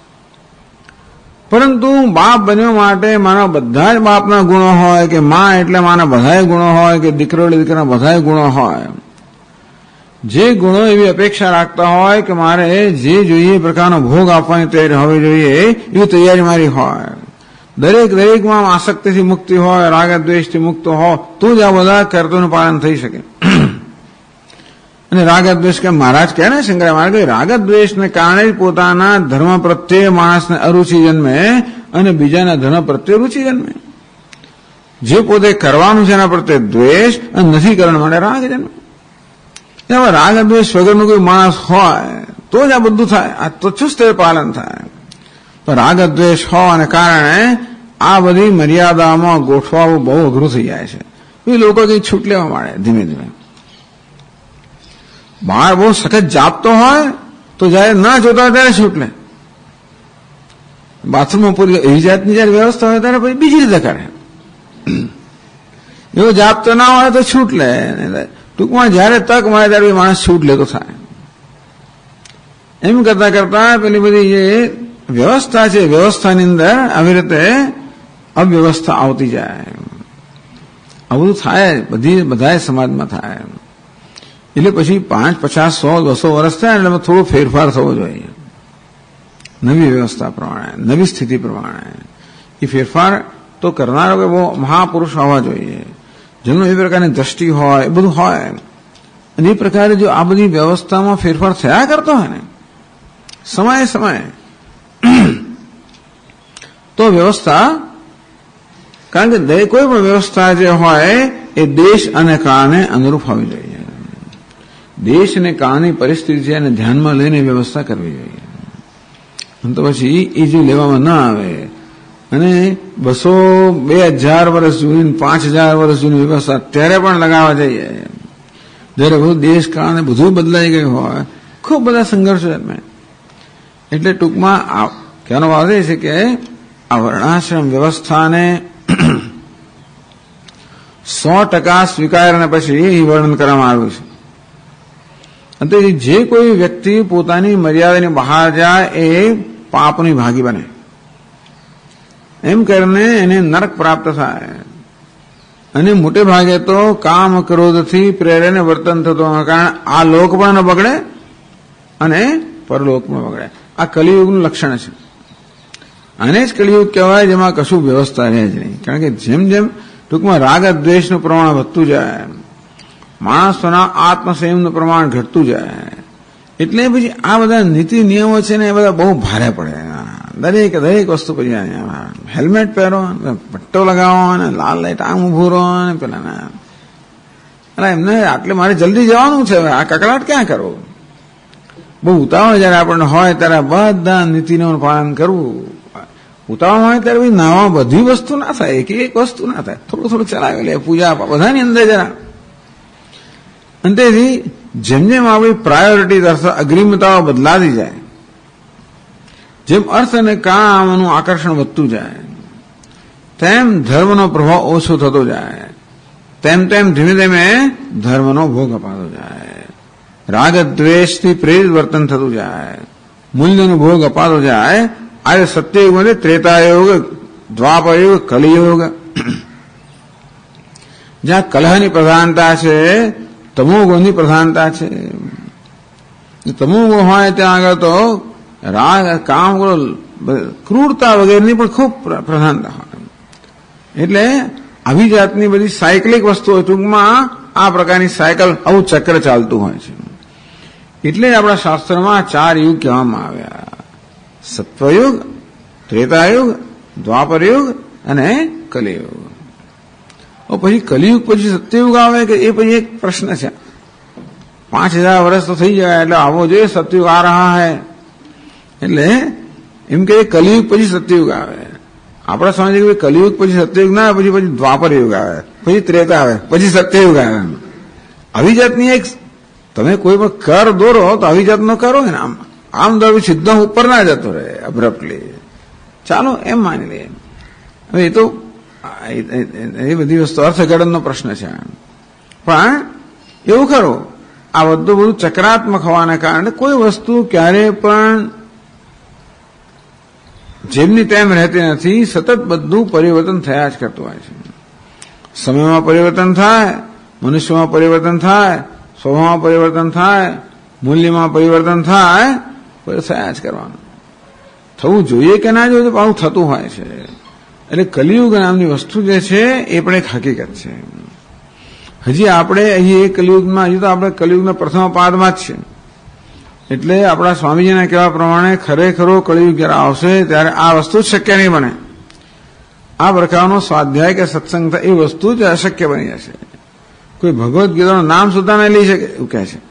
પરંતુ બાપ બન્યો માટે માના બધા જ બાપના ગુણો હોય, કે મા એટલે માના બધાય ગુણો હોય, કે દીકરો એટલે દીકરાના બધાય ગુણો હોય. જે ગુણો એવી અપેક્ષા રાખતા હોય કે મારે જે જોઈએ એ પ્રકારનો ભોગ આપવાની તૈયારી હોવી જોઈએ, એવી તૈયારી મારી હોય. દરેકમાં આસક્તિથી મુક્તિ હોય, રાગ દ્વેષથી મુક્ત હોય તો જ આ બધા કર્તવ્યનું પાલન થઈ શકે. અને રાગદ્વેષ કે મહારાજ કહે ને શંકરાચાર્ય મહારાજ કે રાગદ્વેષને કારણે જ પોતાના ધર્મ પ્રત્યે માણસને અરુચિ જન્મે અને બીજાના ધર્મ પ્રત્યે રુચિ જન્મે. જે પોતે કરવાનું છે એના પ્રત્યે દ્વેષ અને નથી કરવા માટે રાગ જન્મે. હવે રાગદ્વેષ વગરનું કોઈ માણસ હોય તો જ આ બધું થાય, આ તો ચુસ્ત પાલન થાય. તો રાગદ્વેષ હોવાને કારણે આ બધી મર્યાદામાં ગોઠવાવું બહુ અઘરું થઈ જાય છે. એ લોકો કઈ છૂટ લેવા માંડે ધીમે ધીમે. બહાર બહુ સખત જાપતો હોય તો જયારે ના જોતા ત્યારે છૂટ લે. બાથરૂમમાં પૂરી એવી જાતની જયારે વ્યવસ્થા હોય ત્યારે પછી બીજી રીતે કરે. એવો જાપતો ના હોય તો છૂટ લે. ટૂંકમાં જયારે તક મળે ત્યારે માણસ છૂટ લેતો થાય. એમ કરતા કરતા પેલી બધી જે વ્યવસ્થા છે, વ્યવસ્થાની અંદર આવી રીતે અવ્યવસ્થા આવતી જાય. આવું બધું થાય, બધા સમાજમાં થાય. એટલે પછી 5, 50, 100, 200 વર્ષ થાય એટલે થોડો ફેરફાર થવો જોઈએ. નવી વ્યવસ્થા પ્રમાણે, નવી સ્થિતિ પ્રમાણે. એ ફેરફાર તો કરનારો કે બહુ મહાપુરુષ હોવા જોઈએ, જેમનો એ પ્રકારની દ્રષ્ટિ હોય, એ બધું હોય. અને એ પ્રકારે જો આ બધી વ્યવસ્થામાં ફેરફાર થયા કરતો હોય ને સમયે સમયે, તો વ્યવસ્થા, કારણ કે કોઈ પણ વ્યવસ્થા જે હોય એ દેશ અને કાળને અનુરૂપ હોવી જોઈએ. દેશ અને કાળની પરિસ્થિતિ છે એને ધ્યાનમાં લઈને વ્યવસ્થા કરવી જોઈએ. તો પછી એ જો લેવામાં ન આવે અને 200, 2000 વર્ષ જૂની, 5000 વર્ષ જૂની વ્યવસ્થા અત્યારે પણ લગાવવા જઈએ, જયારે બધું દેશ કાળને બધું બદલાઈ ગયું હોય, ખૂબ બધા સંઘર્ષો એમ. એટલે ટૂંકમાં કહેવાનો ભાવ એ છે કે આ વર્ણાશ્રમ વ્યવસ્થાને 100% સ્વીકાર્યા પછી વર્ણન કરવામાં આવ્યું છે. અને જે કોઈ વ્યક્તિ પોતાની મર્યાદાની બહાર જાય એ પાપની ભાગી બને. એમ કરીને એને નરક પ્રાપ્ત થાય. અને મોટે ભાગે તો કામ ક્રોધથી પ્રેરેને વર્તન થતું, કારણ આ લોક પણ ન બગડે અને પરલોક પણ બગડે. આ કલિયુગનું લક્ષણ છે. આને જ કલિયુગ કહેવાય, જેમાં કશું વ્યવસ્થા રહે જ નહીં. કારણ કે જેમ જેમ ટૂંકમાં રાગ દ્વેષનું પ્રમાણ વધતું જાય, માણસોના આત્મસંયમનું પ્રમાણ ઘટતું જાય, એટલે પછી આ બધા નીતિ નિયમો છે ને એ બધા બહુ ભારે પડે. દરેક વસ્તુ પછી હેલ્મેટ પહેરો, પટ્ટો લગાવો, ને લાલ લાઈટ આમ ઉભું રહો, ને પેલા એમને આટલે મારે જલ્દી જવાનું છે, આ કકડાટ ક્યાં કરવો. બહુ ઉતાવળ જયારે આપણને હોય ત્યારે બધા નીતિનું પાલન કરવું. ઉતાવળ હોય ત્યારે પછી નાવા બધી વસ્તુ ના થાય, એક વસ્તુ ના થાય, થોડું થોડું ચલાવી લે, પૂજા બધાની અંદર જરા. અને તેથી જેમ જેમ આપણી પ્રાયોરિટી અગ્રિમતાઓ બદલાતી જાય, જેમ અર્થ અને કામનું આકર્ષણ વધતું જાય, તેમ ધર્મનો પ્રભાવ ઓછો થતો જાય, તેમ તેમ ધીમે ધીમે ધર્મનો ભોગ અપાતો જાય, રાગ દ્વેષથી પ્રેરિત વર્તન થતું જાય, મૂલ્યનો ભોગ અપાતો જાય. આજે સત્યયુગમાં ત્રેતાયુગ, દ્વાપરયુગ, કલિયુગ, જ્યાં કલહની પ્રધાનતા છે, તમોગુણની પ્રધાનતા છે. તમોગુણ હોય ત્યાં આગળ તો રાગ, કામ, ક્રૂરતા વગેરેની પણ ખૂબ પ્રધાનતા હોય. એટલે આવી જાતની બધી સાયકલિક વસ્તુઓ, ટૂંકમાં આ પ્રકારની સાયકલ, આવું ચક્ર ચાલતું હોય છે. એટલે આપણા શાસ્ત્રમાં 4 યુગ કહેવામાં આવ્યા: સત્વયુગ, ત્રેતાયુગ, દ્વાપરયુગ અને કલિયુગ. પછી કલિયુગ પછી સત્યયુગ આવે કે એ પછી એક પ્રશ્ન છે. 5000 વર્ષ તો થઈ જાય એટલે આવો જોઈએ, સત્યુગ આ રહા હૈ. એટલે એમ કે કલિયુગ પછી સત્યયુગ આવે. આપણા સમજે કે કલિયુગ પછી સત્યયુગ ના આવે, પછી દ્વાપર યુગ આવે, પછી ત્રેતા આવે, પછી સત્યયુગ આવે. આવી જાતની એક, તમે કોઈ પણ કર દોરો તો આવી જાતનો કરો ને, આમ દોરો સીધો ઉપર ના જતો રહે અબ્રપ્ટલી. ચાલો એમ માની લઈએ. હવે એ તો એ બધી વસ્તુ અર્થઘટનનો પ્રશ્ન છે. પણ એવું ખરું, આ બધું ચક્રાત્મક હોવાના કારણે કોઈ વસ્તુ ક્યારે પણ જેમની તેમ રહેતી નથી. સતત બધું પરિવર્તન થયા જ કરતું હોય છે. સમયમાં પરિવર્તન થાય, મનુષ્યમાં પરિવર્તન થાય, સ્વભાવમાં પરિવર્તન થાય, મૂલ્યમાં પરિવર્તન થાય, થયા જ કરવાનું. થવું જોઈએ કે ના જોઈએ, તો આવું થતું હોય છે. એટલે કલિયુગ નામની વસ્તુ જે છે એ પણ એક હકીકત છે. હજી આપણે અહીં એ કલિયુગમાં, હજી તો આપણે કલિયુગના પ્રથમ પાદમાં જ છે. એટલે આપણા સ્વામીજીના કહેવા પ્રમાણે ખરેખરો કલિયુગ જયારે આવશે ત્યારે આ વસ્તુ જ શક્ય નહીં બને. આ પ્રકારનો સ્વાધ્યાય કે સત્સંગ થાય એ વસ્તુ જ અશક્ય બની જશે. કોઈ ભગવદ્ ગીતાનું નામ સુદ્ધા નહીં લઈ શકે એવું કહે છે.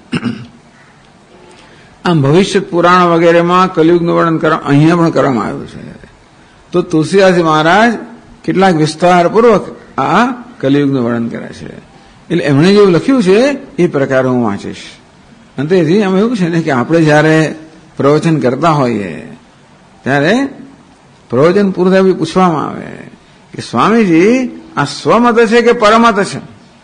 આમ ભવિષ્ય પુરાણ વગેરેમાં કલિયુગનું વર્ણન અહીંયા પણ કરવામાં આવ્યું છે. તો તુલસીદાસજી મહારાજ કેટલાક વિસ્તારપૂર્વક આ કલિયુગનું વર્ણન કરે છે. એટલે એમણે જેવું લખ્યું છે એ પ્રકારે હું વાંચીશ. અને તેથી અમે એવું છે ને કે આપણે જયારે પ્રવચન કરતા હોઈએ ત્યારે પ્રવચન પૂરું થાય પૂછવામાં આવે કે સ્વામીજી આ સ્વમત છે કે પરમત છે?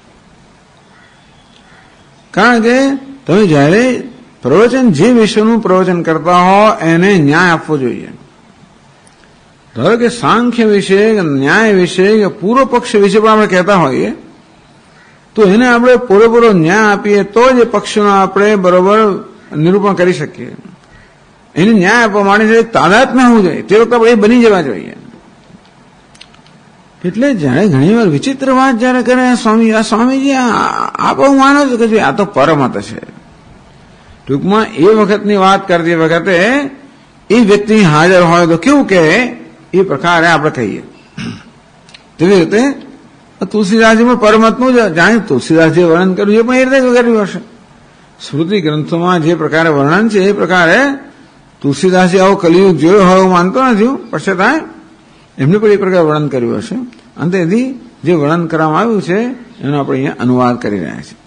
કારણ કે તમે જયારે પ્રવચન જે વિષયનું પ્રવચન કરતા હો એને ન્યાય આપવો જોઈએ. ધારો કે સાંખ્ય વિશે, ન્યાય વિશે કે પૂર્વ પક્ષ વિશે પણ આપણે કહેતા હોઈએ તો એને આપણે પૂરેપૂરો ન્યાય આપીએ તો જ એ પક્ષનો આપણે બરોબર નિરૂપણ કરી શકીએ. એને ન્યાય આપવા માટે તાદાત્મ્ય હોવું જોઈએ, તે વખતે આપણે એ બની જવા જોઈએ. એટલે જયારે ઘણી વાર વિચિત્ર વાત જયારે કરે સ્વામીજી આપ હું માનો છો કે આ તો પરમત છે. ટૂંકમાં એ વખતની વાત કરતી વખતે એ વ્યક્તિ હાજર હોય તો કેવું કે એ પ્રકારે આપણે કહીએ. તેવી રીતે તુલસીદાસજીમાં પરમતનું જ જાણે તુલસીદાસજીએ વર્ણન કર્યું એ પણ એ રીતે કર્યું હશે. સ્મૃતિ ગ્રંથોમાં જે પ્રકારે વર્ણન છે એ પ્રકારે તુલસીદાસજી આવો કલિયુગ જોયો હોય હું માનતો નથી, પછી થાય એમને પણ એ પ્રકારે વર્ણન કર્યું હશે. અંતેથી જે વર્ણન કરવામાં આવ્યું છે એનો આપણે અહીંયા અનુવાદ કરી રહ્યા છીએ.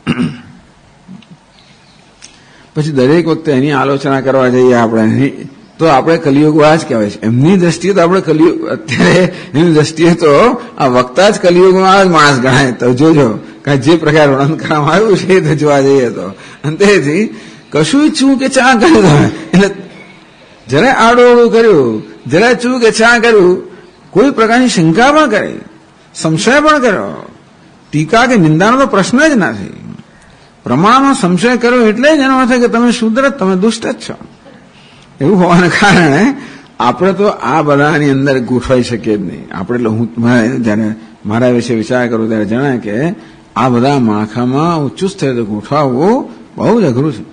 પછી દરેક વખતે એની આલોચના કરવા જઈએ આપણે તો આપણે કલિયુગવાળા જ કહેવાય છે. એમની દ્રષ્ટિએ તો આપણે કલિયુગ અત્યારે એની દ્રષ્ટિએ તો આ વક્તા જ કલિયુગમાં જ માણસ ગણાય. તો જોજો કે જે પ્રકાર વર્ણન કરવામાં આવ્યું છે તો જોવા જઈએ તો અંતેથી કશું છું કે ચા કર્યું એટલે જરા આડોડું કર્યું, જરા છું કે ચા કર્યું, કોઈ પ્રકારની શંકા પણ કરી, સંશય પણ કર્યો, ટીકા કે નિંદાનો તો પ્રશ્ન જ નથી. પ્રમાણમાં સંશય કર્યો એટલે જ એનો અર્થ કે તમે શુદ્ર તમે દુષ્ટ જ છો. એવું હોવાને કારણે આપણે તો આ બધાની અંદર ગોઠવાઈ શકીએ જ નહીં. આપણે એટલે હું જયારે મારા વિશે વિચાર કરું ત્યારે જણાય કે આ બધા માળખામાં ચુસ્ત રીતે ગોઠવાવું બહુ જ અઘરું છે.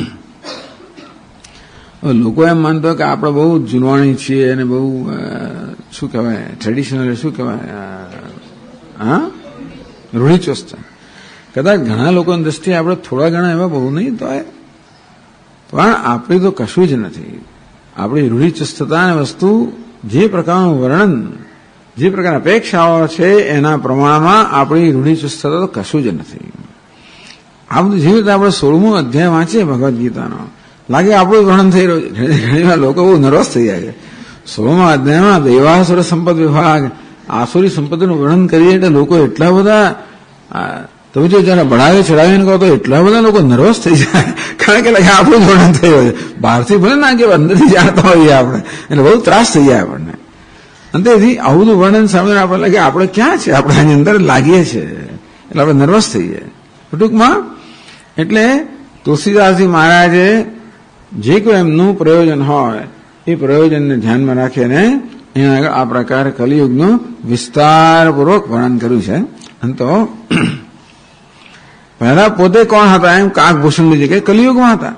લોકો એમ માનતો કે આપણે બહુ જૂનવાણી છીએ અને બહુ શું કહેવાય ટ્રેડિશનલ શું કહેવાય રૂઢિચુસ્ત. કદાચ ઘણા લોકોની દ્રષ્ટિએ આપણે થોડા ઘણા એવા બહુ નહીં તો પણ આપણી તો કશું જ નથી. આપણી રૂઢિચુસ્તતા અને વસ્તુ જે પ્રકારનું વર્ણન, જે પ્રકારની અપેક્ષાઓ છે એના પ્રમાણમાં આપણી રૂઢિચુસ્તતા તો કશું જ નથી. આ બધું જેવી રીતે આપણે 16મો અધ્યાય વાંચીએ ભગવદ્ ગીતાનો લાગે આપણું વર્ણન થઈ રહ્યું છે. ઘણી વાર લોકો બહુ નર્વસ થઈ જાય છે. 16મા અધ્યાયમાં દૈવાસુર સંપદ વિભાગ આસુરી સંપત્તિનું વર્ણન કરીએ એટલે લોકો એટલા બધા તમે જો જયારે બળાવે ચડાવીને કહો તો એટલા બધા લોકો નર્વસ થઈ જાય. કારણ કે આપણું જ વર્ણન થયું છે. બહારથી ભલે ના કે અંદરથી જાણતા હોઈએ આપણે એટલે બહુ ત્રાસ થઈ જાય આપણને. અંતેથી આવું બધું વર્ણન સાંભળીને આપણે લાગે આપણે ક્યાં છે, આપણે આની અંદર લાગીએ છીએ એટલે આપણે નર્વસ થઈએ. ટૂંકમાં એટલે તુલસીદાસજી મહારાજે જે કોઈ એમનું પ્રયોજન હોય એ પ્રયોજનને ધ્યાનમાં રાખીને અહીંયા આગળ આ પ્રકારે કલિયુગનું વિસ્તારપૂર્વક વર્ણન કર્યું છે. અને તો પહેલા પોતે કોણ હતા એમ કાકભૂષણની જગ્યાએ કલિયુગમાં હતા.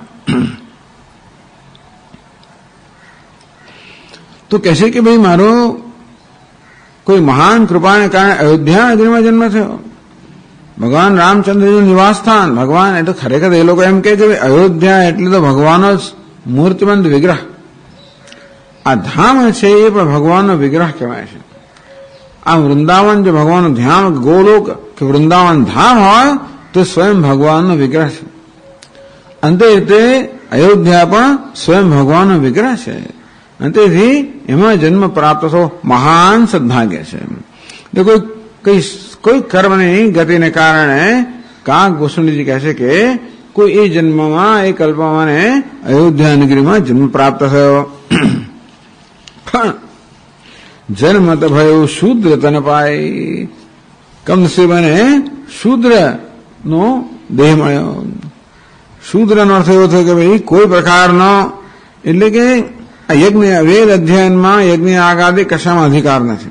તો કહેશે કે ભાઈ મારો કોઈ મહાન કૃપાને કારણે અયોધ્યા નગરીમાં જન્મ થયો. ભગવાન રામચંદ્રજીનું નિવાસસ્થાન ભગવાન એ તો ખરેખર એ લોકો એમ કહે કે અયોધ્યા એટલે તો ભગવાનનો જ મૂર્તિમંત વિગ્રહ. આ ધામ છે એ પણ ભગવાનનો વિગ્રહ કહેવાય છે. આ વૃંદાવન જો ભગવાનનું ધ્યાન ગોલોક કે વૃંદાવન ધામ હોય તો સ્વયં ભગવાનનો વિગ્રહ છે. અંતે રીતે અયોધ્યા પણ સ્વયં ભગવાનનો વિગ્રહ છે. અંતેથી એમાં જન્મ પ્રાપ્ત થવો મહાન સદભાગ્ય છે. કોઈ કર્મની ગતિને કારણે કાકભૂષણજી કહે છે કે કોઈ એ જન્મમાં એ કલ્પમાં અયોધ્યા નગરીમાં જન્મ પ્રાપ્ત થયો પણ જન્મ તો ભયો શૂદ્ર તન પાય. કમનસીબને શૂદ્રનો દેહ મળ્યો. શૂદ્રનો અર્થ એવો થયો કે ભાઈ કોઈ પ્રકારનો એટલે કે યજ્ઞ વેદ અધ્યયનમાં યજ્ઞ આગાદી કશામાં અધિકાર નથી.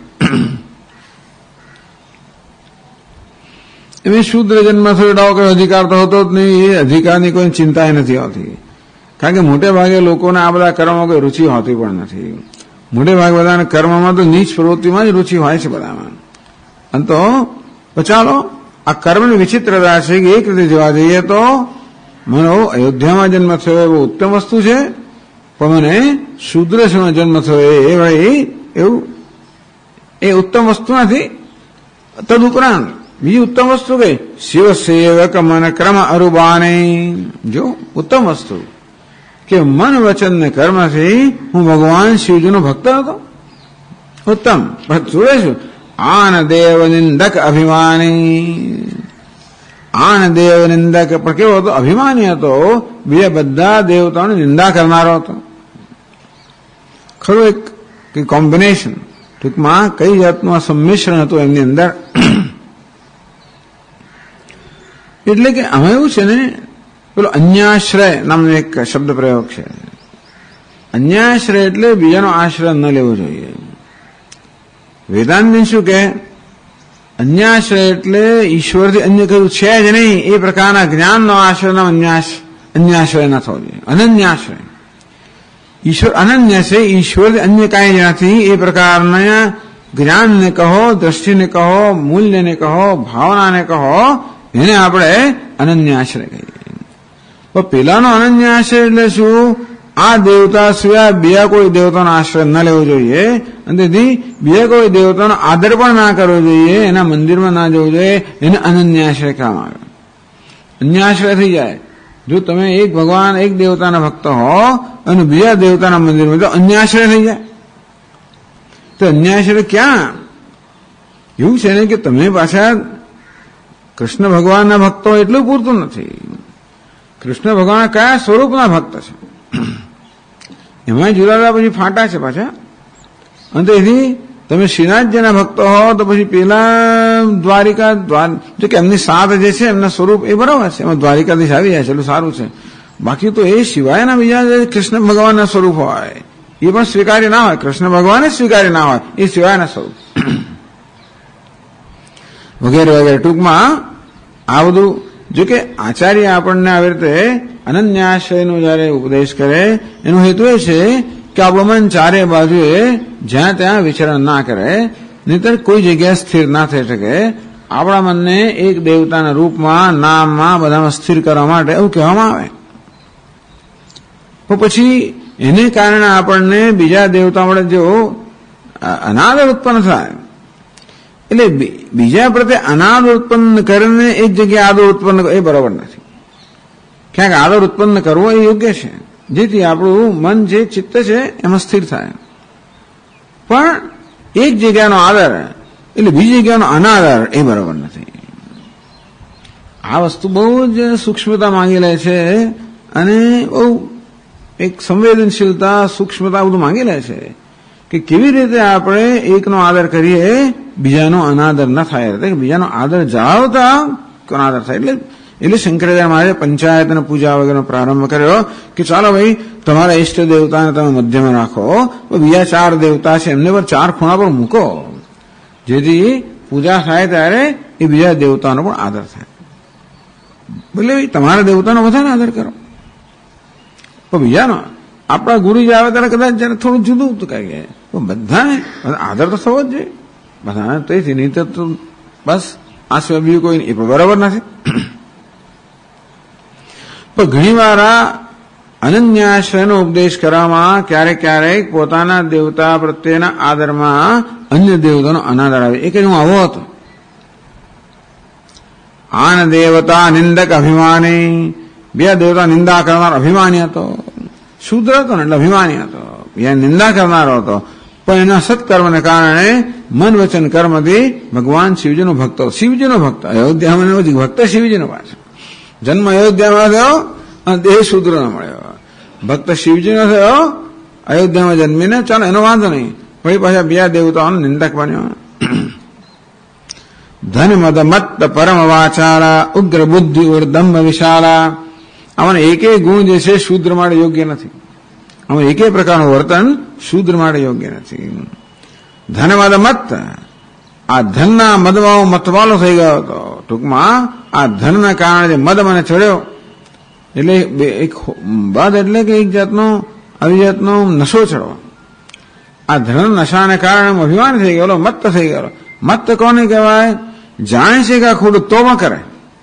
એવી શૂદ્ર જન્મ થયો કોઈ અધિકાર તો હોતો જ નહીં. એ અધિકારની કોઈ ચિંતા નથી હોતી. કારણ કે મોટે ભાગે લોકોને આ બધા કર્મમાં કોઈ રુચિ હોતી પણ નથી. મોટે ભાગે બધાને કર્મમાં તો નીચ પ્રવૃત્તિમાં જ રુચિ હોય છે બધામાં. અને તો ચાલો આ કર્મની વિચિત્રતા છે કે એક રીતે જોવા જઈએ તો મને અયોધ્યામાં જન્મ થયો એવો ઉત્તમ વસ્તુ છે, પણ મને શૂદ્રનો જન્મ થયો એ ભાઈ એવું એ ઉત્તમ વસ્તુ નથી. તદુપરાંત બીજી ઉત્તમ વસ્તુ કઈ શિવ સેવક મન ક્રમ અરુબાને. જો ઉત્તમ વસ્તુ કે મન વચન ને કર્મથી હું ભગવાન શિવજીનો ભક્ત હતો. ઉત્તમ જોડે છું આન દેવ નિંદક અભિમાની. આન દેવ નિંદક પણ કેવો હતો? અભિમાની હતો. બીજા બધા દેવતાઓની નિંદા કરનારો હતો. ખરું એક કોમ્બિનેશન, ટૂંકમાં કઈ જાતનું સંમિશ્રણ હતું એમની અંદર. એટલે કે અમે એવું છે ને, પેલો અન્યાશ્રય નામનો એક શબ્દ પ્રયોગ છે. અન્યાશ્રય એટલે બીજાનો આશ્રય ન લેવો જોઈએ. વેદાંત શું કે? અન્યાશ્રય એટલે ઈશ્વરથી અન્ય કયું છે જ નહીં એ પ્રકારના જ્ઞાનનો આશ્રયનો અન્યાશ્રય ન થવો જોઈએ. અનન્યાશ્રય. ઈશ્વર અનન્ય છે, ઈશ્વરથી અન્ય કાંઈ નથી એ પ્રકારના જ્ઞાનને કહો, દ્રષ્ટિને કહો, મૂલ્યને કહો, ભાવનાને કહો, એને આપણે અનન્યાશ્રય કહીએ. પણ પેલાનો અનન્યાશ્રય એટલે શું? આ દેવતા સિવાય બીજા કોઈ દેવતાનો આશ્રય ન લેવો જોઈએ, અને તેથી બીજા કોઈ દેવતાનો આદર પણ ના કરવો જોઈએ, એના મંદિરમાં ના જવું જોઈએ, એને અનન્યાશ્રય કહેવામાં આવે. અન્યાશ્રય થઈ જાય. જો તમે એક ભગવાન, એક દેવતાના ભક્ત હો અને બીજા દેવતાના મંદિરમાં તો અન્યાશ્રય થઈ જાય. તો અન્યાશ્રય ક્યાં? એવું છે ને કે તમે પાછા કૃષ્ણ ભગવાનના ભક્તો એટલું પૂરતું નથી. કૃષ્ણ ભગવાન કયા સ્વરૂપના ભક્ત છે એમાં જુદા પછી ફાંટા છે પાછા. અને તેથી તમે શ્રીનાથજીના ભક્તો હો તો પછી પેલા દ્વારિકા જો કે એમની સાથ જે છે એમના સ્વરૂપ એ બરાબર છે, એમાં દ્વારિકાધીશ આવી જાય છે એટલું સારું છે. બાકી તો એ સિવાયના બીજા જે કૃષ્ણ ભગવાનના સ્વરૂપ હોય એ પણ સ્વીકાર્ય ના હોય. કૃષ્ણ ભગવાન જ સ્વીકાર્ય ના હોય, એ સિવાયના સ્વરૂપ વગેરે વગેરે. ટૂંકમાં આ બધું જો કે આચાર્ય આપણને આવી રીતે અનન્યાશ્રયનો જયારે ઉપદેશ કરે એનો હેતુ એ છે કે આપણું મન ચારે બાજુએ જ્યાં ત્યાં વિચરણ ના કરે, નહીતર કોઈ જગ્યાએ સ્થિર ના થઈ શકે. આપણા મનને એક દેવતાના રૂપમાં, નામમાં, બધામાં સ્થિર કરવા માટે એવું કહેવામાં આવે. તો પછી એને કારણે આપણને બીજા દેવતા વડે જો અનાદર ઉત્પન્ન થાય, એટલે બીજા પ્રત્યે અનાદર ઉત્પન્ન કરીને એક જગ્યાએ આદર ઉત્પન્ન એ બરાબર નથી. ક્યાંક આદર ઉત્પન્ન કરવો એ યોગ્ય છે, જેથી આપણું મન જે ચિત્ત છે એમાં સ્થિર થાય. પણ એક જગ્યાનો આદર એટલે બીજી જગ્યાનો અનાદર એ બરાબર નથી. આ વસ્તુ બહુ જ સૂક્ષ્મતા માંગી લે છે અને બહુ એક સંવેદનશીલતા, સૂક્ષ્મતા બધું માંગી લે છે કે કેવી રીતે આપણે એકનો આદર કરીએ, બીજાનો અનાદર ન થાય. એટલે બીજાનો આદર જાળવતા અનાદર થાય. એટલે શંકરાચાર્ય મહારાજે પંચાયત અને પૂજા વગેરેનો પ્રારંભ કર્યો કે ચાલો ભાઈ તમારા ઈષ્ટ દેવતાને તમે મધ્યમાં રાખો, બીજા 4 દેવતા છે એમને પર 4 ખૂણા પર મૂકો, જેથી પૂજા થાય ત્યારે એ બીજા દેવતાનો પણ આદર થાય. એટલે તમારા દેવતાનો બધાને આદર કરો, પણ બીજાનો આપણા ગુરુજી આવે ત્યારે કદાચ જયારે થોડું જુદું તો કહીએ, બધાને આદર તો થવો જ જોઈએ બધાને. તેથી નહીં તો બસ આ સિવાય બીજું કોઈ એ પણ બરાબર નથી. પણ ઘણી વાર અનન્યાશ્રયનો ઉપદેશ કરવામાં ક્યારેક ક્યારેક પોતાના દેવતા પ્રત્યેના આદરમાં અન્ય દેવતાનો અનાદર આવે. એ કઈ હું આવો હતો. આન દેવતા નિંદક અભિમાની. બે દેવતા નિંદા કરનાર અભિમાની હતો. શુદ્ર હતો ને એટલે અભિમાની હતો, બીજા નિંદા કરનારો હતો. પણ એના સત્કર્મને કારણે મન વચન કર્મથી ભગવાન શિવજીનો ભક્ત. શિવજીનો ભક્ત અયોધ્યામાં ભક્ત શિવજીનો પાછો જન્મ અયોધ્યામાં થયો અને દેહ શૂદ્રનો મળ્યો. ભક્ત શિવજીનો થયો અયોધ્યામાં જન્મીને, ચાલો એનો વાંધો નહીં, પછી પાછા બીજા દેવતાઓનો નિંદક બન્યો. ધન મદ મત્ત પરમ વાચાલા ઉગ્ર બુદ્ધિ ઉર્દંભ વિશાલા. આમાં એકેય ગુણ જે છે શૂદ્ર માટે યોગ્ય નથી. આમાં એકેય પ્રકારનું વર્તન શૂદ્ર માટે યોગ્ય નથી. ધન મદ મત્ત, આ ધનના મદમાં મતવાલો થઈ ગયો હતો. ટૂંકમાં આ ધનના કારણે જે મદ મને ચડ્યો, એટલે એક બદ એટલે કે એક જાતનો આવી જાતનો નશો ચડવો. આ ધન નશાને કારણે અભિમાન થઈ ગયેલો, મત્ત થઈ ગયેલો. મત્ત કોને કહેવાય? જાણે છે કે આ ખોટું તો પણ કરે.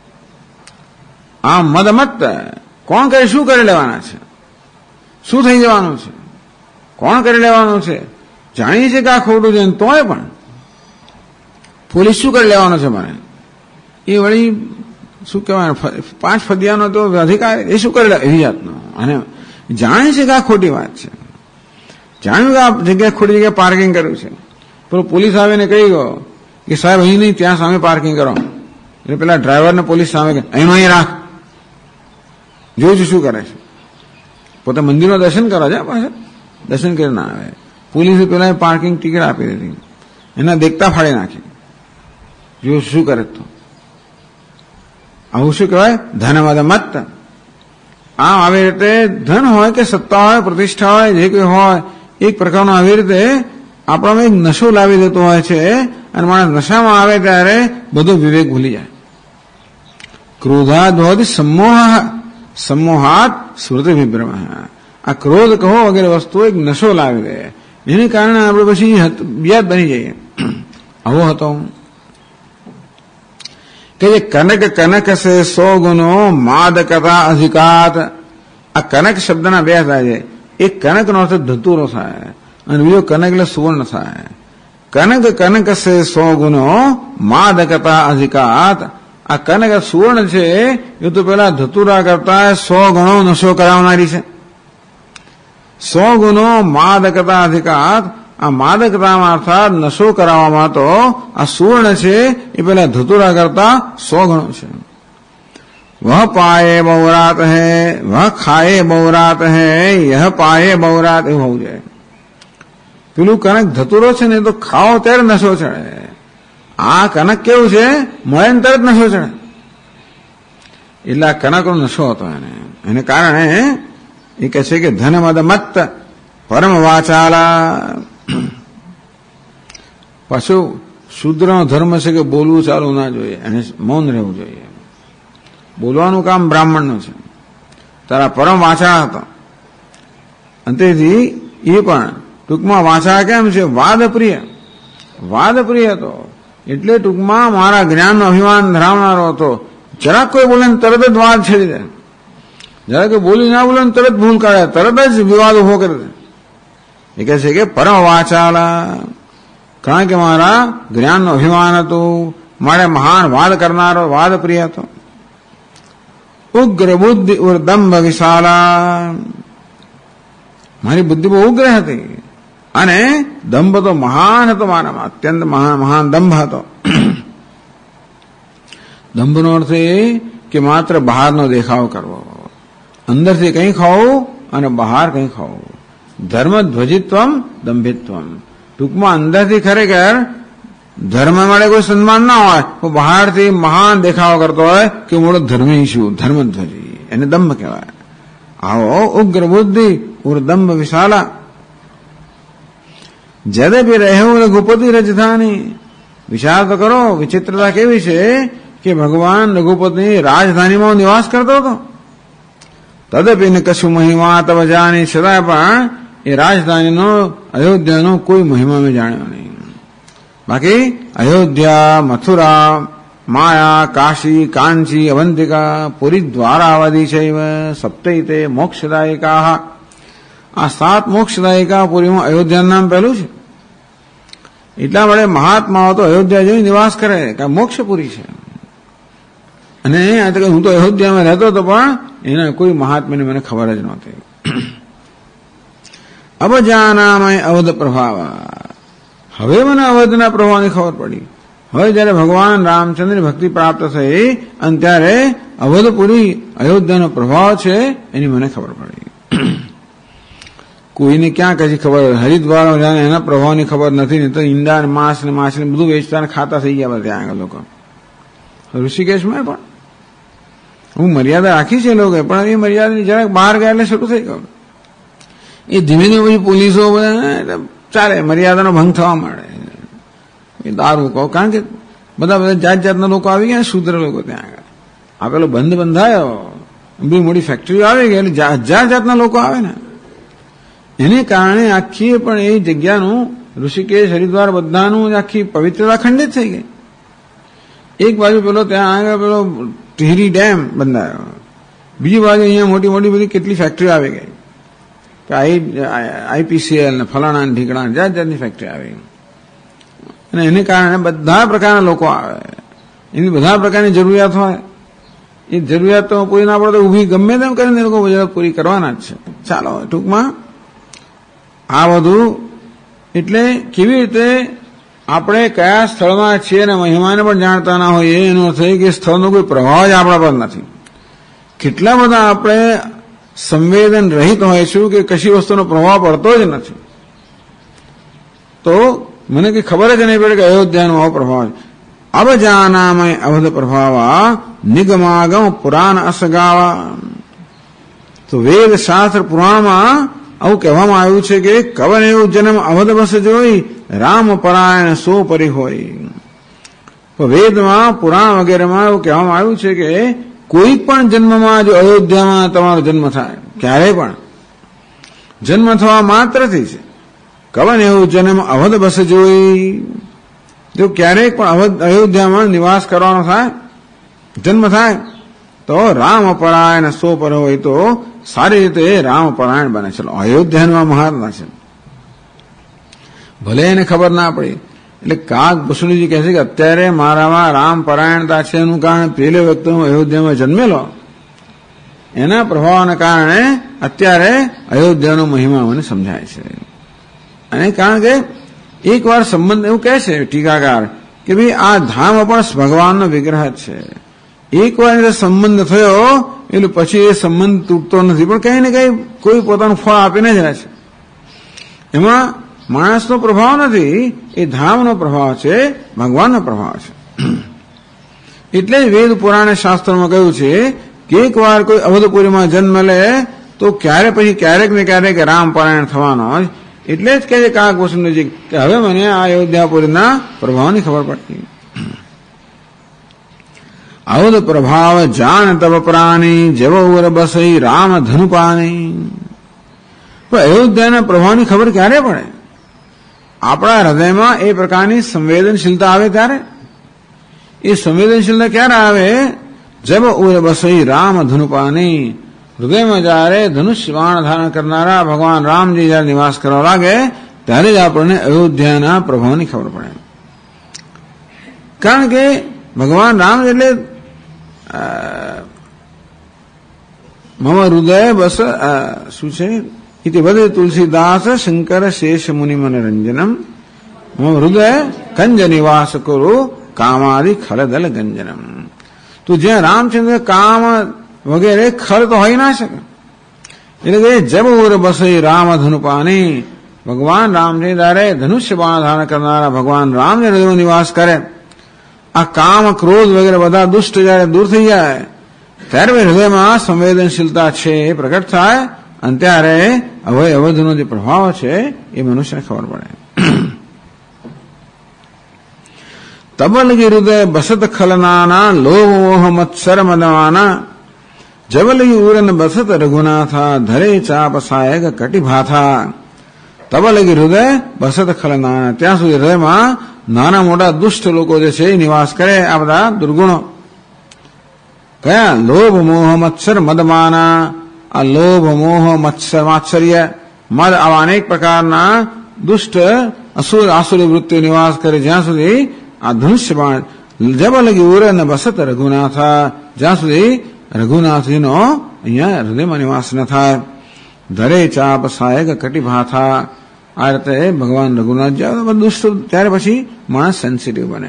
આ મદ મત્ત કોણ કરે? શું કરી લેવાના છે? શું થઈ જવાનું છે? કોણ કરી લેવાનું છે? જાણીએ છે કે આ ખોટું છે તોય પણ પોલીસ શું કરી લેવાનો છે મને? એ વળી શું કહેવાય 5 ફદિયાનો તો અધિકાર, એ શું કરી લે એવી જાતનો. અને જાણે છે કે આ ખોટી વાત છે, જાણ્યું કે આ જગ્યાએ ખોટી જગ્યાએ પાર્કિંગ કર્યું છે. પેલો પોલીસ આવીને કહી ગયો કે સાહેબ અહીં નહીં, ત્યાં સામે પાર્કિંગ કરો. એટલે પેલા ડ્રાઈવરને પોલીસ સામે કે અહીંનું અહીં રાખ. જોઉં છું શું કરે છે. પોતે મંદિરનો દર્શન કરવા જાય, પાછળ દર્શન કરી ના આવે. પોલીસે પેલા પાર્કિંગ ટિકિટ આપી દીધી, એના દેખતા ફાડી નાખી. જો શું કરે તો આવું શું કહેવાય? ધનમદ મત્ત. આમ આવી રીતે ધન હોય કે સત્તા હોય, પ્રતિષ્ઠા હોય, જે કોઈ હોય, એક પ્રકારનો આવી રીતે આપણામાં એક નશો લાવી દેતો હોય છે અને માણસ નશામાં આવે ત્યારે બધો વિવેક ભૂલી જાય. ક્રોધાદ ભવતિ સમોહ, સમોહાત સ્મૃતિ વિભ્રમ. આ ક્રોધ કહો વગેરે વસ્તુ એક નશો લાવી દે, એને કારણે આપણે પછી યાદ બની જઈએ. આવો હતો કે જે કનક કનક સે 100 ગુનો માદકતા અધિકાત. આ કનક શબ્દના બે થાય છે. એક કનકનો અર્થ ધતુરો થાય અને બીજો કનક એટલે સુવર્ણ થાય. કનક કનક સે 100 ગુનો માદકતા અધિકાત. આ કનક સુવર્ણ છે એ તો પેલા ધતુરા કરતા 100 ગણો નશો કરાવનારી છે. 100 ગુનો માદકતા અધિકાત. આ માદકતામાં અર્થાત નશો કરાવવામાં તો આ સુવર્ણ છે એ પેલા ધતુરા કરતા 100 ગણો છે. વહ પાયે બહુરાત હૈ, વહ ખાયે બહુરાત હૈ, યહ પાયે બહુરાત. એવું હોવું જોઈએ. પેલું કનક ધતુરો છે ને તો ખાઓ ત્યારે નશો ચડે. આ કનક કેવું છે? મળે ને તરત નશો ચડે. એટલે આ કનકનો નશો હતો એને કારણે એ કહે છે કે ધનમદ મત્ત પરમ વાચાલા. પાછું શુદ્રનો ધર્મ છે કે બોલવું ચાલુ ના જોઈએ, એને મૌન રહેવું જોઈએ. બોલવાનું કામ બ્રાહ્મણનું છે. તારા પરમ વાચા હતો. અંતેથી એ પણ ટૂંકમાં વાચા કેમ છે? વાદપ્રિય. વાદપ્રિય હતો એટલે ટૂંકમાં મારા જ્ઞાનનો અભિમાન ધરાવનારો હતો. જરાક કોઈ બોલે ને તરત જ વાદ છેડી દે. જરાક કોઈ બોલી ના બોલે ને તરત ભૂલ કાઢે, તરત જ વિવાદ ઉભો કરી દે. એ કહે છે કે પરમ વાચાલા, કારણ કે મારા જ્ઞાનનો અભિમાન હતું, મારે મહાન વાદ કરનારો વાદપ્રિય હતો. ઉગ્ર બુદ્ધિ ઉર્દંભ વિશાલા. મારી બુદ્ધિ બહુ ઉગ્ર હતી અને દંભ તો મહાન હતો મારામાં, અત્યંત મહાન દંભ હતો. દંભનો અર્થ એ કે માત્ર બહારનો દેખાવ કરવો, અંદરથી કંઈ ખાવું અને બહાર કંઈ ખાવું. ધર્મ ધ્વજિત્વમ દંભિત્વમ. ટૂંકમાં અંદરથી ખરેખર ધર્મ મળે કોઈ સન્માન ના હોય, તો બહારથી મહાન દેખાવ કરતો હોય કે મોટો ધર્મી છું, ધર્મધ્વજી, એને દંભ કહેવાય. આવો ઉગ્ર બુદ્ધિ ઉર્દંભ વિશાલા. જદપી રહેવું રઘુપતિ રજધાની. વિચાર તો કરો, વિચિત્રતા કેવી છે કે ભગવાન રઘુપતિની રાજધાનીમાં નિવાસ કરતો હતો. તદપી ને કશું મહિમા તવ જાણી. છતાં પણ એ રાજધાનીનો અયોધ્યાનો કોઈ મહિમા મેં જાણ્યો નહીં. બાકી અયોધ્યા, મથુરા, માયા, કાશી, કાંચી, અવંતિકા, પુરી, દ્વારાવધી છે સપ્તૈતે મોક્ષદાયિકા. આ 7 મોક્ષદાયિકા પુરીમાં અયોધ્યાનું નામ પહેલું છે. એટલા માટે મહાત્માઓ તો અયોધ્યા જઈ નિવાસ કરે કે મોક્ષપુરી છે. અને હું તો અયોધ્યામાં રહેતો હતો પણ એના કોઈ મહાત્માની મને ખબર જ નહોતી. અબજાનામય અવધ પ્રભાવ. હવે મને અવધના પ્રભાવની ખબર પડી. હવે જયારે ભગવાન રામચંદ્રની ભક્તિ પ્રાપ્ત થઈ અને ત્યારે અવધપુરી અયોધ્યાનો પ્રભાવ છે એની મને ખબર પડી. કોઈને ક્યાં કશી ખબર, હરિદ્વાર એના પ્રભાવની ખબર નથી. ને તો ઈંડા ને માંસ ને માછલી બધું વેચતા ખાતા થઈ ગયા ત્યાં આગળ લોકો. ઋષિકેશમાં પણ હું મર્યાદા રાખી છે લોકો, પણ એ મર્યાદાની જરાક બહાર ગયા એટલે શરૂ થઈ ગયું. એ ધીમે ધીમે પછી પોલીસો બધા ચાલે, મર્યાદાનો ભંગ થવા માંડે. એ દારૂ કહો, કારણ કે બધા જાત જાતના લોકો આવી ગયા, શુદ્ર લોકો ત્યાં આગળ. આ પેલો બંધ બંધાયો, બધી મોટી ફેક્ટરીઓ આવી ગઈ એટલે જાત જાતના લોકો આવે ને. એને કારણે આખી પણ એ જગ્યાનું ઋષિકેશ, હરિદ્વાર બધાનું આખી પવિત્રતા ખંડિત થઈ ગઈ. એક બાજુ પેલો ત્યાં આગળ પેલો ટિહરી ડેમ બંધાયો, બીજી બાજુ અહીંયા મોટી મોટી બધી કેટલી ફેક્ટરીઓ આવી ગઈ કે આઈપીસીએલ ને ફલાણા ને ઢીકણા જાત જાતની ફેક્ટરી આવી. અને એને કારણે બધા પ્રકારના લોકો આવે, એની બધા પ્રકારની જરૂરિયાત હોય. એ જરૂરિયાત તો પૂરી ના પડે તો ઊભી ગમે તેમ કરીને એ લોકો જરૂરિયાત પૂરી કરવાના જ છે. ચાલો ટૂંકમાં આ બધું એટલે કેવી રીતે આપણે કયા સ્થળમાં છીએ અને મહિમાને પણ જાણતા ના હોઈએ એનો અર્થ એ કે સ્થળનો કોઈ પ્રભાવ જ આપણા પર નથી. કેટલા બધા આપણે સંવેદન રહિત હોઈશું કે કશી વસ્તુનો પ્રભાવ પડતો જ નથી. તો મને કઈ ખબર જ નહીં પડે કે અયોધ્યાનો આવો પ્રભાવ છે. અબજાનામય અવધ પ્રભાવા નિગમાગમ પુરાણ અસગાવા. તો વેદ શાસ્ત્ર પુરાણમાં આવું કહેવામાં આવ્યું છે કે કવન એવું જન્મ અવધ બસ જોઈ રામ પરાયણ સો પરી હોય. તો વેદમાં પુરાણ વગેરેમાં એવું કહેવામાં આવ્યું છે કે કોઈ પણ જન્મમાં જો અયોધ્યામાં તમારો જન્મ થાય, ક્યારેય પણ જન્મ થવા માત્રથી છે કવન એવું જન્મ અવધ બસ જોઈ. જો ક્યારેક પણ અયોધ્યામાં નિવાસ કરવાનો થાય, જન્મ થાય, તો રામ પરાયણ સો પર હોય તો સારી રીતે રામ પરાયણ બને. ચલો અયોધ્યાનું મહાત્મા છે, ભલે એને ખબર ના પડી. એટલે કાગ ભૂષણજી કહે છે કે અત્યારે મારામાં રામ પરાયણતા છે એનું કારણ પેલો વ્યક્તિ હું અયોધ્યામાં જન્મેલો એના પ્રભાવના કારણે અત્યારે અયોધ્યાનો મહિમા મને સમજાય છે. અને કારણ કે એક વાર સંબંધ એવું કહે છે ટીકાકાર કે ભાઈ આ ધામ પણ ભગવાનનો વિગ્રહ છે. એક વાર સંબંધ થયો એટલે પછી એ સંબંધ તૂટતો નથી, પણ કઈ ને કઈ કોઈ પોતાનું ફળ આપીને જ રહે છે. એમાં માણસનો પ્રભાવ નથી, એ ધામનો પ્રભાવ છે, ભગવાનનો પ્રભાવ છે. એટલે જ વેદ પુરાણ શાસ્ત્રોમાં કહ્યું છે કે એક વાર કોઈ અવધપુરીમાં જન્મ લે તો ક્યારેક ને ક્યારેક રામ પરાયણ થવાનો જ. એટલે જ કહે છે કાક વસુંધજી કે હવે મને આ અયોધ્યાપુરીના પ્રભાવની ખબર પડતી. અવધ પ્રભાવ જાન તબ પ્રાણી જવ ઉર બસઈ રામ ધનુપાની. પણ અયોધ્યાના પ્રભાવની ખબર ક્યારે પડે? આપણા હૃદયમાં એ પ્રકારની સંવેદનશીલતા આવે ત્યારે. એ સંવેદનશીલતા ક્યારે આવે? જબ ઉર બસઈ રામ ધનુપાની. હૃદયમાં જયારે ધનુષ્ય બાણ ધારણ કરનારા ભગવાન રામજી જયારે નિવાસ કરવા લાગે ત્યારે જ આપણને અયોધ્યાના પ્રભાવની ખબર પડે. કારણ કે ભગવાન રામ એટલે મમ હૃદય બસ શું છે ઇતિ વધે તુલસીદાસ શંકર શેષ મુનિ મનરંજનમ મમ હૃદય કંજ નિવાસ કરો કામાદિ ખલદલ ગંજનમ. તો જ્યાં રામચંદ્ર કામ વગેરે ખર તો હોઈ ના શકે. એટલે કે જબ ઉર બસઈ રામ ધનુપાની. ભગવાન રામજી જયારે ધનુષ્ય બાણ ધારણ કરનારા ભગવાન રામ હૃદયનો નિવાસ કરે, આ કામ ક્રોધ વગેરે બધા દુષ્ટ જયારે દૂર થઈ જાય ત્યારે હૃદયમાં સંવેદનશીલતા છે એ પ્રગટ થાય અને ત્યારે અવધનો જે પ્રભાવ છે એ મનુષ્યને ખબર પડે. તબલગી હૃદય બસત ખલનાના લોભ મોહ મત્સર મદવાના જબલગી ઉરન બસત રઘુનાથા ધરે ચાપ સાયગ કટિભાથા. તબલગી હૃદય બસત ખલનાના. ત્યાં સુધી હૃદયમાં નાના મોટા દુષ્ટ લોકો જે છે એ નિવાસ કરે, આ બધા દુર્ગુણો. કયા? લોભ મોહ મત્સર મદમાના. આ લોભ મોહ મત્સર માત્સર્ય મદ આવા અનેક પ્રકારના દુષ્ટ આસુરી વૃત્તિઓ નિવાસ કરે જ્યાં સુધી આ ધનુષ્ય બાણ જબ લગી ઉરે ને બસત રઘુનાથા, જ્યાં સુધી રઘુનાથજીનો અહીંયા હૃદયમાં નિવાસ ન થાય. ધરે ચાપ સાયક કટિભાથા. આ રીતે ભગવાન રઘુનાથજી દુષ્ટ ત્યારે પછી માણસ સેન્સિટિવ બને.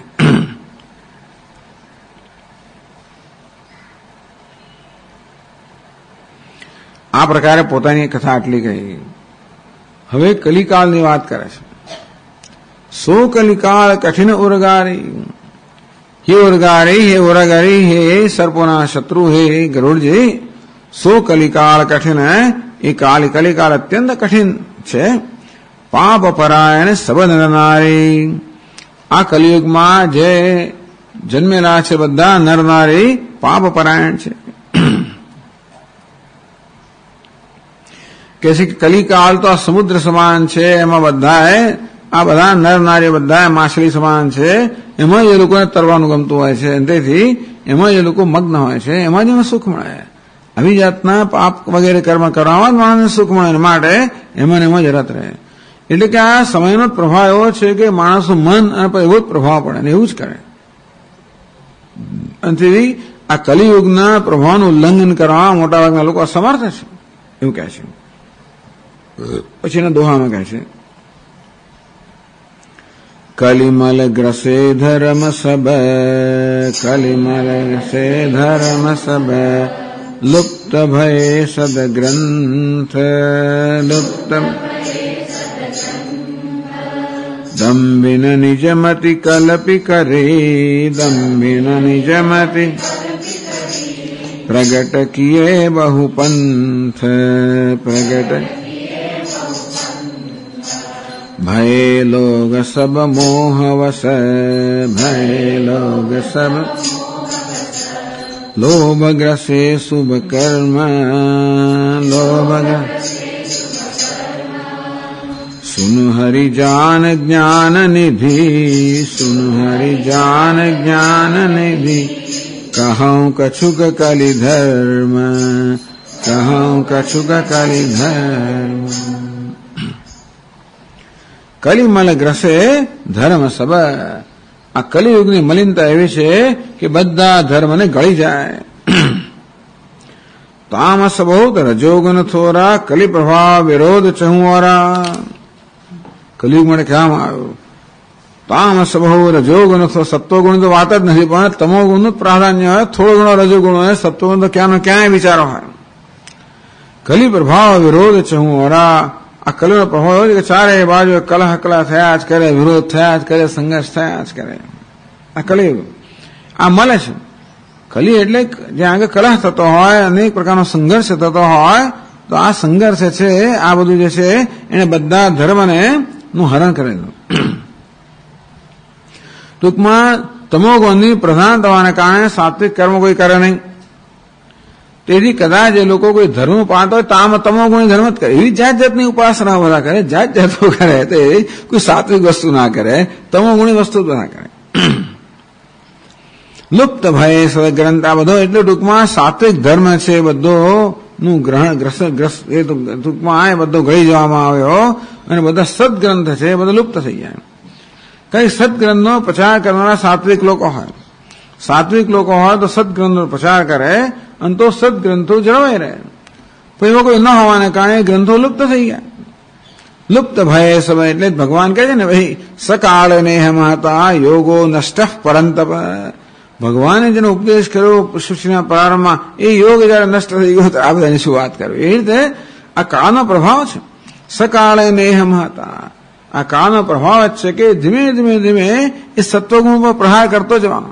આ પ્રકારે પોતાની કથા આટલી કહી. હવે કલિકાળની વાત કરે છે. સો કલિકાળ કઠિન ઉરગારી. હે ઉરગારી, હે ઉરગારી, હે સર્પોના શત્રુ, હે ગરુડજી. સો કલિકાળ કઠિન. એ કલિકાળ અત્યંત કઠિન છે. પાપ પરાયણ સબદ નરનારી. આ કલિયુગમાં જે જન્મેલા છે બધા નરનારી પાપ પરાયણ છે. કે છે કે કલિકાળ તો આ સમુદ્ર સમાન છે, એમાં બધા નર નારી બધા માછલી સમાન છે, એમાં એ લોકોને તરવાનું ગમતું હોય છે, તેથી એમાં એ લોકો મગ્ન હોય છે, એમાં જ એમને સુખ મળે. આવી જાતના પાપ વગેરે કર્મ કરવામાં માણસને સુખ મળે માટે એમાં જ રત રહે. એટલે કે આ સમયનો પ્રભાવ એવો છે કે માણસનું મન એવો જ પ્રભાવ પડે ને એવું જ કરે. તેથી આ કલિયુગના પ્રભાવનું ઉલ્લંઘન કરવા મોટાભાગના લોકો અસમર્થ છે એવું કહે છે. પછી એના દોહામાં કહે છે कलिमल ग्रसे धर्म सब, कलिमल ग्रसे धर्म सब, लुप्त भय सदग्रंथ, लुप्त दम्भिन निजमति कलपि करे, दम्भिन निजमति प्रगट किए बहुपंथ, प्रगट भय लोग सब मोहवश, भय लोग सब लोभ ग्रसे शुभ कर्म, लोभ सुनु हरि जान ज्ञान निधि, सुनु हरि जान ज्ञान निधि, कहूँ कछुक कलि धर्म, कहूँ कछुक कलि धर्म। કલિમલ ગ્રસે ધર્મ સબ, આ કલિયુગની મલિનતા એવી છે કે બધા ધર્મને ગળી જાય. તામસ બહુત રજોગુણ થોરા, કલિ પ્રભાવ વિરોધ ચહુવારા. કલિયુગ માટે કહેવામાં આવ્યું તામસ બહુ રજોગુણ થો, સત્વગુણ તો વાત જ નથી, પણ તમોગુણનું પ્રાધાન્ય હોય, થોડો ઘણો રજોગુણ હોય, સત્વગુણ તો ક્યાંનો ક્યાંય વિચારો હોય. કલિ પ્રભાવ વિરોધ ચહુવારા, આ કલિનો પ્રભાવ હોય કે ચારે બાજુ કલહ કલહ થયા જ કરે, વિરોધ થયા જ કરે, સંઘર્ષ થયા જ કરે. આ કલિયુગ આ મળે છે. કલી એટલે જ્યાં આગળ કલહ થતો હોય, અનેક પ્રકારનો સંઘર્ષ થતો હોય, તો આ સંઘર્ષ છે, આ બધું જે છે એને બધા ધર્મને નું હરણ કરેલું. ટૂંકમાં તમોગુણની પ્રધાન થવાને કારણે સાત્વિક કર્મ કોઈ કરે નહીં. તેથી કદાચ એ લોકો કોઈ ધર્મ પાળતો હોય તમોગુણી ધર્મ જ કરે, એવી જાત જાતની ઉપાસના બધા કરે, જાત જાતો કરે, તો કોઈ સાત્વિક વસ્તુ ના કરે, તમોગુણી વસ્તુ ના કરે. લુપ્ત ભય સદગ્રંથ, આ બધો એટલે ટૂંકમાં સાત્વિક ધર્મ છે બધો નું ગ્રહણ એ ટૂંકમાં એ બધો ગળી જવામાં આવ્યો, અને બધા સદગ્રંથ છે એ બધો લુપ્ત થઈ જાય. કઈ સદગ્રંથનો પ્રચાર કરનારા સાત્વિક લોકો હોય, સાત્વિક લોકો હોય તો સદગ્રંથનો પ્રચાર કરે, અને તો સદગ્રંથો જળવાઈ રહે. પણ એવો કોઈ ન હોવાને કારણે ગ્રંથો લુપ્ત થઈ ગયા. લુપ્ત ભય સમય એટલે ભગવાન કહે છે ને ભાઈ, સકાળ નેહ મહતા યોગો નષ્ટ પરંતપ. ભગવાને જેનો ઉપદેશ કર્યો સૃષ્ટિના પ્રારંભમાં, એ યોગ જયારે નષ્ટ થઈ ગયો તો આ બધાની શું વાત કરવી. એ રીતે આ કાળનો પ્રભાવ છે. સકાળે નેહ મહતા, આ કાળનો પ્રભાવ જ છે કે ધીમે ધીમે ધીમે એ સત્વગુણ પર પ્રહાર કરતો જવાનો,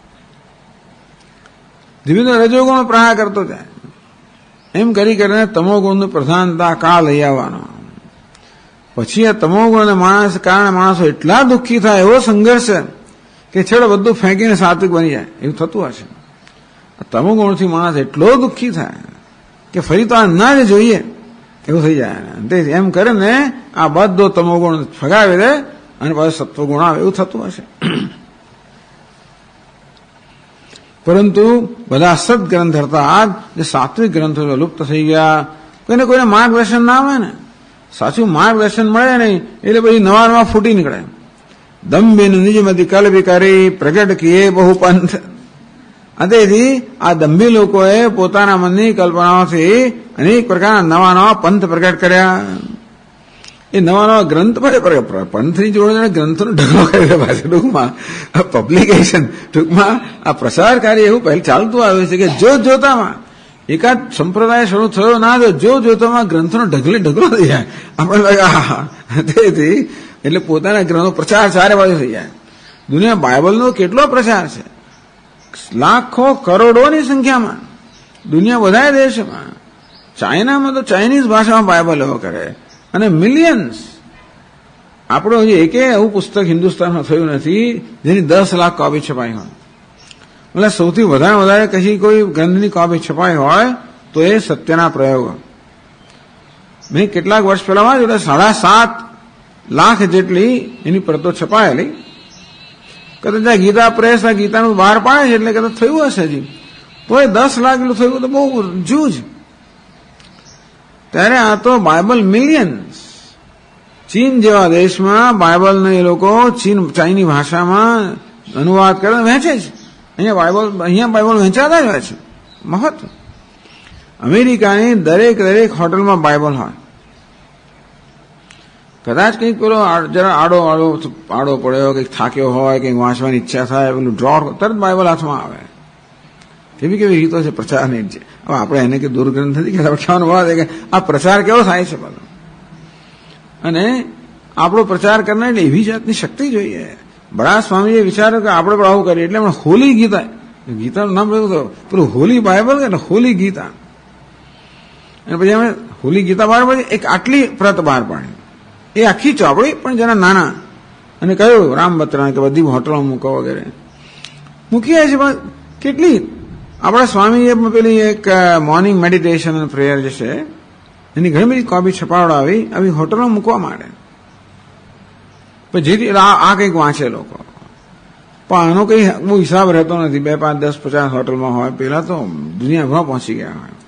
ધીમે ધીમે રજોગુણ પ્રહાર કરતો જાય. એમ કરી કરીને તમોગુણનું પ્રધાનતા કાળ લઈ આવવાનો. પછી આ તમોગુણ માણસ કારણે માણસો એટલા દુઃખી થાય, એવો સંઘર્ષ કે છેડે બધું ફેંકીને સાત્વિક બની જાય, એવું થતું હશે. તમોગુણથી માણસ એટલો દુઃખી થાય કે ફરી તો આ ના જ જોઈએ એવું થઈ જાય. એમ કરે ને આ બધો તમોગુણ ફગાવી દે અને પાછું સત્વગુણ આવે, એવું થતું હશે. પરંતુ બધા સદગ્રંથ હતા જે સાત્વિક ગ્રંથો લુપ્ત થઈ ગયા. કોઈને માર્ગદર્શન ના આવે ને, સાચું માર્ગદર્શન મળે નહીં, એટલે પછી નવા નવા ફૂટી નીકળે. દંભિન નિજમતિ કલ્પિ કરી, પ્રગટ કિએ બહુ પંથ. તેથી આ દંભી લોકોએ પોતાના મનની કલ્પનાઓથી અનેક પ્રકારના નવા નવા પંથ પ્રગટ કર્યા. એ નવા નવા ગ્રંથ પંથની જોડે ગ્રંથોનો ઢગલો કર્યો પાછો. ટૂંકમાં પબ્લિકેશન, ટૂંકમાં આ પ્રસાર કાર્ય એવું પહેલા ચાલતું આવ્યું છે કે જોતામાં એકાદ સંપ્રદાય શરૂ થયો ના જોતામાં ગ્રંથોનો ઢગલો થઈ જાય. આપણે તેથી એટલે પોતાના ગ્રંથો પ્રચાર ચારે બાજુ થઈ જાય. દુનિયા બાઇબલનો કેટલો પ્રચાર છે, લાખો કરોડોની સંખ્યામાં દુનિયા બધા દેશમાં. ચાઇનામાં તો ચાઇનીઝ ભાષામાં બાઇબલ એવો કરે, અને મિલિયન્સ. આપણો હજી એકે એવું પુસ્તક હિન્દુસ્તાનમાં થયું નથી જેની 10 લાખ કોપી છપાઈ હોય. એટલે સૌથી વધારે કશી કોઈ ગ્રંથની કોપી છપાઈ હોય તો એ સત્યના પ્રયોગો. મેં કેટલાક વર્ષ પહેલા 7.5 લાખ જેટલી એની પ્રતો છપાયેલી. કદાચ ગીતા પ્રેસ આ ગીતાનું બહાર પાડે છે એટલે કદાચ થયું હશે હજી, તો એ 10 લાખ એટલું થયું તો બહુ જૂજ. ત્યારે આ તો બાઇબલ મિલિયન્સ. ચીન જેવા દેશમાં બાઇબલને એ લોકો ચાઇની ભાષામાં અનુવાદ કરે વહેંચે છે. અહીંયા બાઇબલ વહેંચાતા જ હોય છે. મહત્વ અમેરિકાની દરેક હોટલમાં બાઇબલ હોય. કદાચ કંઈક પેલો જરા આડો પડ્યો, કંઈક થાક્યો હોય, કંઈક વાંચવાની ઈચ્છા થાય, પેલું ડ્રોર તરત બાઇબલ હાથમાં આવે. કેવી કેવી રીતો છે પ્રચારની. હવે આપણે એને કે દુર્ગ્રંથ નથી કે કહેવાનો વાત કે આ પ્રચાર કેવો થાય છે બધો. અને આપણો પ્રચાર કરનાર એટલે એવી જાતની શક્તિ જોઈએ. બડા સ્વામીએ વિચાર્યું કે આપણે પણ આવું કરીએ એટલે એમણે હોલી ગીતાનું નામ રહ્યું પેલું હોલી બાઇબલ કે હોલી ગીતા. અને પછી એમણે હોલી ગીતા બહાર પાડી, એક આટલી પ્રત બહાર પાડી, એ આખી ચોપડી પણ જરા નાના, અને કહ્યું રામબત્રા કે બધી હોટલો મૂકો વગેરે મૂકી છે. પણ કેટલી આપણા સ્વામીએ પેલી એક મોર્નિંગ મેડિટેશન અને પ્રેયર જે છે એની ઘણી બધી કોપી છપાવડાવી આવી હોટલો મૂકવા માંડે. પણ જેથી આ કંઈક વાંચે લોકો, પણ આનો કઈ બહુ હિસાબ રહેતો નથી. 2, 5, 10, 50 હોટલમાં હોય. પેલા તો દુનિયાભરમાં પહોંચી ગયા હોય.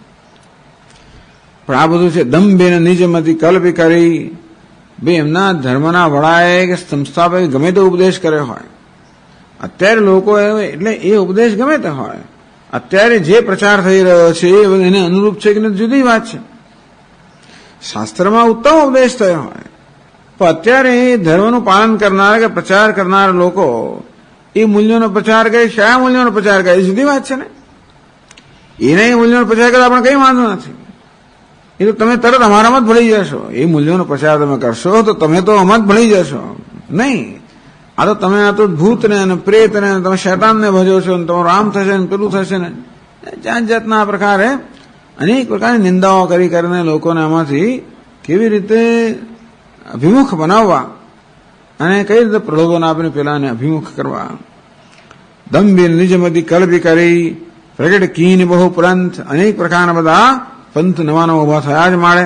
પણ આ બધું છે દંભેન નિજમતી કલ્પી કરી. બે એમના ધર્મના વડાએ કે સંસ્થાપકે ગમે તે ઉપદેશ કર્યો હોય. અત્યારે લોકો એટલે એ ઉપદેશ ગમે તે હોય, અત્યારે જે પ્રચાર થઈ રહ્યો છે એને અનુરૂપ છે કે જુદી વાત છે. શાસ્ત્રમાં ઉત્તમ ઉપદેશ થયો હોય, પણ અત્યારે ધર્મનું પાલન કરનાર કે પ્રચાર કરનાર લોકો એ મૂલ્યોનો પ્રચાર કરે, કયા મૂલ્યોનો પ્રચાર કરે એ જુદી વાત છે ને. એને એ મૂલ્યોનો પ્રચાર કરે આપણે કઈ વાંધો નથી. એ તો તમે તરત અમારામાં જ ભળી જશો. એ મૂલ્યોનો પ્રચાર તમે કરશો તો તમે તો આમાં જ ભળી જશો. નહીં, આ તો તમે આ તો ભૂતને અને પ્રેતને તમે શૈતાનને ભજો છો ને તમારું આમ થશે ને પેલું થશે ને જાત જાતના આ પ્રકારે અનેક પ્રકારની નિંદાઓ કરીને લોકોને આમાંથી કેવી રીતે અભિમુખ બનાવવા અને કઈ રીતે પ્રલોભન આપીને પેલાને અભિમુખ કરવા. દંભી નિજમતી કલ્પી કરી પ્રગટ કીન બહુ પંથ, અનેક પ્રકારના બધા પંથ નવા નવા ઉભા થયા જ માળે.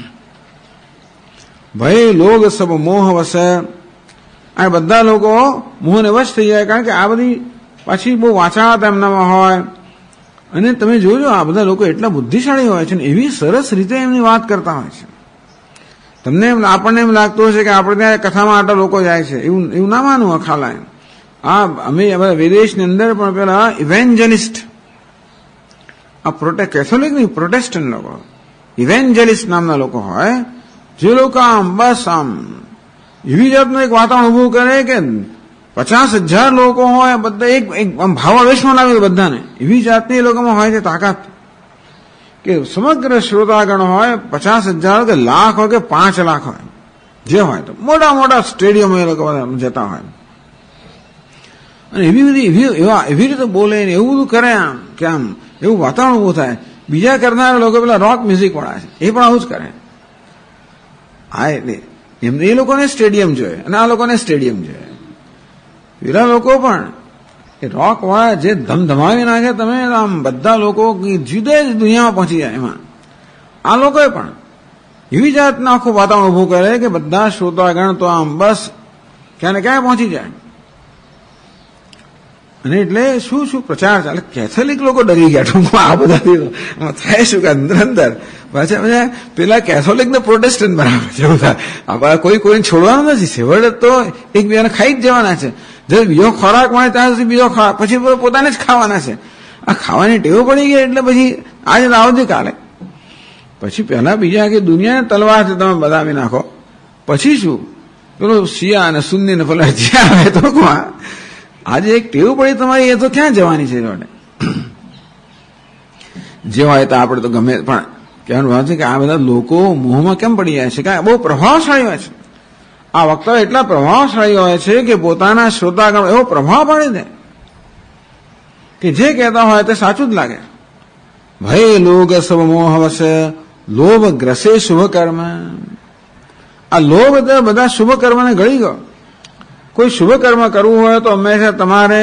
ભય લોગ સબ મોહ વસે. આ બધા લોકો મોહને વશ થઈ જાય, કારણ કે આ બધી પાછી બહુ વાંચા એમનામાં હોય. અને તમે જોજો આ બધા લોકો એટલા બુદ્ધિશાળી હોય છે ને એવી સરસ રીતે એમની વાત કરતા હોય છે. તમને આપણને એમ લાગતું હશે કે આપણે ત્યાં કથામાં આટલા લોકો જાય છે, એવું ના માનવું અખાલા. આ અમે વિદેશની અંદર પણ પેલા ઇવેન્જલિસ્ટ, આ કેથોલિક નહીં પ્રોટેસ્ટન્ટ લોકો, ઇવેન્જલિસ્ટ નામના લોકો હોય, જે લોકો આમ બસ આમ એવી જાતનું એક વાતાવરણ ઉભું કરે કે 50,000 લોકો હોય, બધા એક ભાવાવેશમાં લાવે બધાને. એવી જાતની એ લોકોમાં હોય છે તાકાત કે સમગ્ર શ્રોતાગણ હોય 50,000 કે લાખ હોય કે 5 લાખ હોય, જે હોય તો મોટા મોટા સ્ટેડિયમ એ લોકો જતા હોય. અને એવી રીતે બોલે ને એવું બધું કરે આમ કે આમ એવું વાતાવરણ ઉભું થાય. બીજા કરનારા લોકો પેલા રોક મ્યુઝિક વાળા છે એ પણ આવું જ કરે. હા, એટલે એમને એ લોકોને સ્ટેડિયમ જોઈએ અને આ લોકોને સ્ટેડિયમ જોઈએ. પેલા લોકો પણ એ રોક વાળા જે ધમધમાવી નાખે તમે આમ બધા લોકો જુદા જ દુનિયામાં પહોંચી જાય. એમાં આ લોકોએ પણ એવી જાતના આખું વાતાવરણ ઉભું કરે કે બધા શ્રોતાગણ તો આમ બસ ક્યાં ને ક્યાં પહોંચી જાય. અને એટલે શું પ્રચાર ચાલે. કેથોલિક લોકો ડરી ગયા ટૂંકમાં આ બધા થાય શું કે અંદર પાછા પેલા કેથોલિક ને પ્રોટેસ્ટન્ટ બરાબર છે બધા. કોઈને છોડવાનું નથી, છેવટે તો એકબીજાને ખાઈ જ જવાના છે. જો બીજો ખોરાક મળે ત્યાં સુધી બીજો ખોરાક, પછી પોતાને જ ખાવાના છે. આ ખાવાની ટેવ પડી ગઈ એટલે પછી આજે આવજે કાલે. પછી પહેલા બીજા કે દુનિયાને તલવારથી તમે બદામી નાખો, પછી શું પેલું શિયા અને સુન્ની ને પેલા જ્યાં આવે તો આજે એક ટેવ પડી તમારી, એ તો ક્યાં જવાની છે. જે હોય તો આપણે તો ગમે, પણ કહેવાનું વાત છે કે આ બધા લોકો મોહમાં કેમ પડી જાય છે, કે બહુ પ્રભાવશાળી હોય છે. આ વક્તાઓ એટલા પ્રભાવશાળી હોય છે કે પોતાના શ્રોતાગણ એવો પ્રભાવ પાડી દે કે જે કહેતા હોય તે સાચું જ લાગે. ભય લોગ સબ મોહ વસે, લોભ ગ્રસે શુભ કર્મ. આ લોભ બધા શુભ કર્મને ગળી ગયો. કોઈ શુભ કર્મ કરવું હોય તો હંમેશા તમારે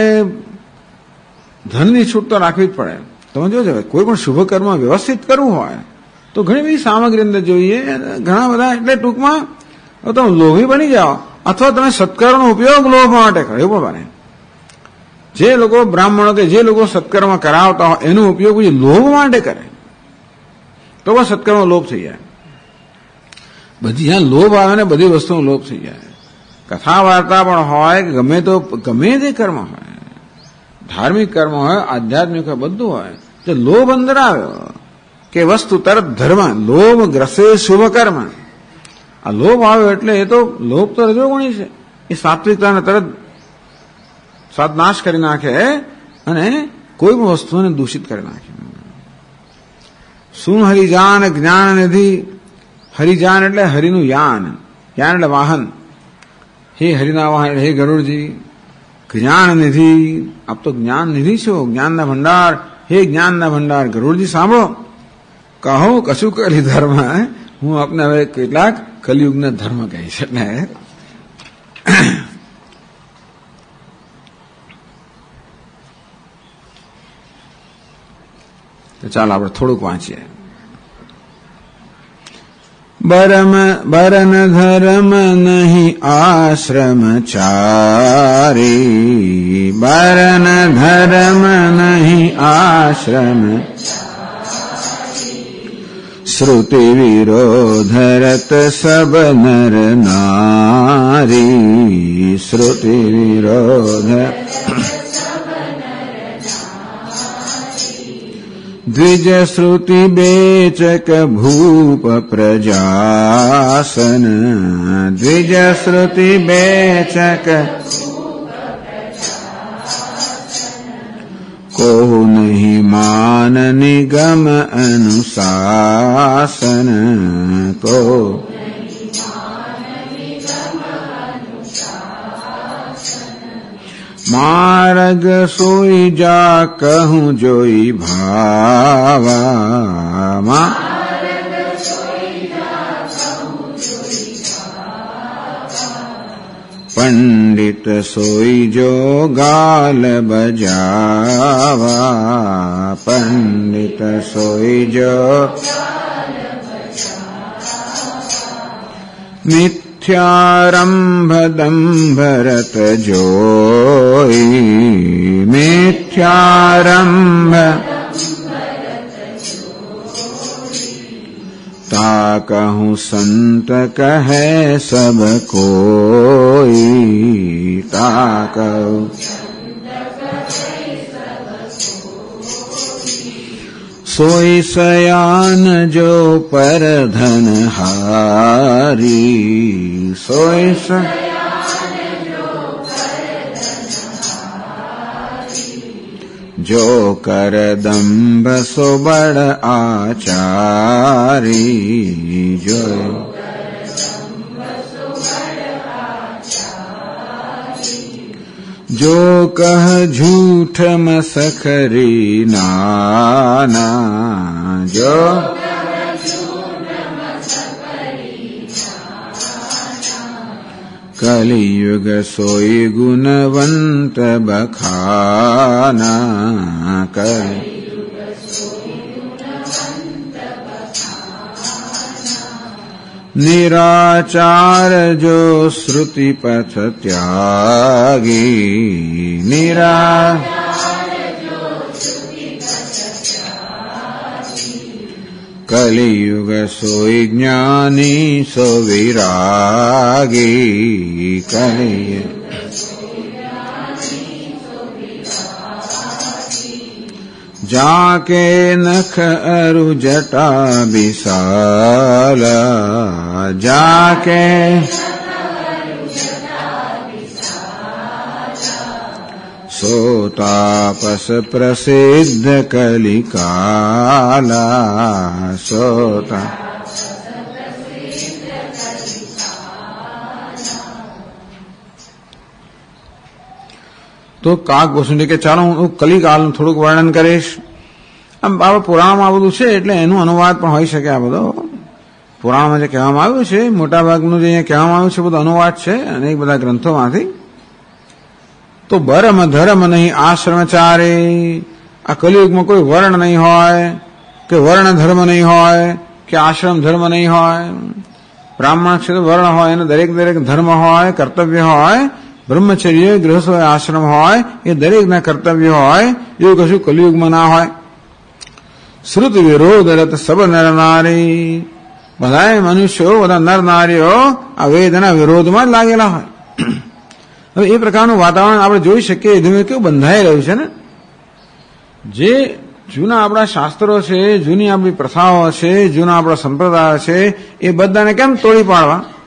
ધનની છૂટ તો રાખવી જ પડે. તમે જોજો, કોઈ પણ શુભ કર્મ વ્યવસ્થિત કરવું હોય તો ઘણી બધી સામગ્રી અંદર જોઈએ, ઘણા બધા. એટલે ટૂંકમાં તમે લોભી બની જાઓ, અથવા તમે સત્કર્મનો ઉપયોગ લોભ માટે કરો એવું બને. જે લોકો બ્રાહ્મણો કે જે લોકો સત્કર્મ કરાવતા હોય એનો ઉપયોગ પછી લોભ માટે કરે તો બસ સત્કર્મ લોભ થઈ જાય. બધી જ્યાં લોભ આવે ને બધી વસ્તુનો લોભ થઈ જાય. કથા વાર્તા પણ હોય કે ગમે તે કર્મ હોય, ધાર્મિક કર્મ હોય, આધ્યાત્મિક હોય, બધું હોય, જો લોભ અંદર આવ્યો કે વસ્તુ તરત ધર્મ, લોભ ગ્રસે શુભ કર્મ. આ લોભ આવ્યો એટલે એ તો લોભ તો રજોગુણી છે, એ સાત્વિકતાને તરત નાશ કરી નાખે અને કોઈ પણ વસ્તુને દૂષિત કરી નાખે. શું હરિજાન જ્ઞાન નિધિ. હરિજાન એટલે હરિનું યાન, યાન એટલે વાહન. હે હરિના વાહન એટલે હે ગરુડજી. જ્ઞાન નિધિ, આપ તો જ્ઞાન નિધિ છો, જ્ઞાનના ભંડાર. હે જ્ઞાનના ભંડાર ગરુડજી સાંભળો, કહો કશું કલી ધર્મ. હું આપને હવે કેટલાક કલિયુગના ધર્મ કહીશ. એટલે ચાલો આપણે થોડુંક વાંચીએ. બરન ધર્મ નહીં આશ્રમ ચારી. બરન ધર્મ નહીં આશ્રમ શ્રુતિ વિરોધરત સબ નર નારી. શ્રુતિ વિરોધ દ્વિજ શ્રુતિ બેચક ભૂપ પ્રજાસન. દ્વિજ શ્રુતિ બેચક કો નહીં માન નિગમ અનુશાસન. કો માર્ગ સોઈ જા કહું જોઈ ભાવા. પંડિત સોઈ જો ગાલ બજાવા. પંડિત સોઈ જો મિથ્યારંભ દંભરત જોઈ. મિથ્યારંભ તા કહું સંત કહે સબ કોઈ. તા કહું સોઈ સયાન જો પર ધન હારી. સોઈ જો કર દંભ સો બડ આચારી. જો જો કહ ઝૂઠ મસખરી નાના. જો કલિયુગ સોઈ ગુણવંત બખાના. નિરાચાર જો શ્રુતિ પથ ત્યાગી. કલિયુગ સોઈ જ્ઞાની સો વિરાગી. કલિયુગ જાકે નખ અરુ જટા વિશાલા. જાકે સો તાપસ પ્રસિદ્ધ કલિકાલા. સોતા તો કાક વસુંડી કે ચાલો હું કલિકાલનું થોડુંક વર્ણન કરીશ. આમ બાબા પુરાણમાં આ બધું છે એટલે એનું અનુવાદ પણ હોઈ શકે. આ બધો પુરાણમાં જે કહેવામાં આવ્યું છે, મોટાભાગનું જે અહીંયા કહેવામાં આવ્યું છે બધું અનુવાદ છે અનેક બધા ગ્રંથોમાંથી. તો બરમ ધર્મ નહીં આશ્રમચારે. આ કલિયુગમાં કોઈ વર્ણ નહીં હોય, કે વર્ણ ધર્મ નહીં હોય, કે આશ્રમ ધર્મ નહીં હોય. બ્રાહ્મણ છે તો વર્ણ હોય, એને દરેક ધર્મ હોય, કર્તવ્ય હોય. બ્રહ્મચર્ય, ગૃહસ્થ હોય, આશ્રમ હોય, એ દરેકના કર્તવ્ય હોય. એવું કશું કલિયુગમાં ના હોય. શ્રુતિ વિરોધ રત સબ નર નારી. બધા મનુષ્યો, બધા નર નારીઓ આ વેદના વિરોધમાં જ લાગેલા હોય. હવે એ પ્રકારનું વાતાવરણ આપણે જોઈ શકીએ ધીમે કેવું બંધાઈ રહ્યું છે ને. જે જૂના આપણા શાસ્ત્રો છે, જૂની આપણી પ્રથાઓ છે, જૂના આપણા સંપ્રદાયો છે, એ બધાને કેમ તોડી પાડવા?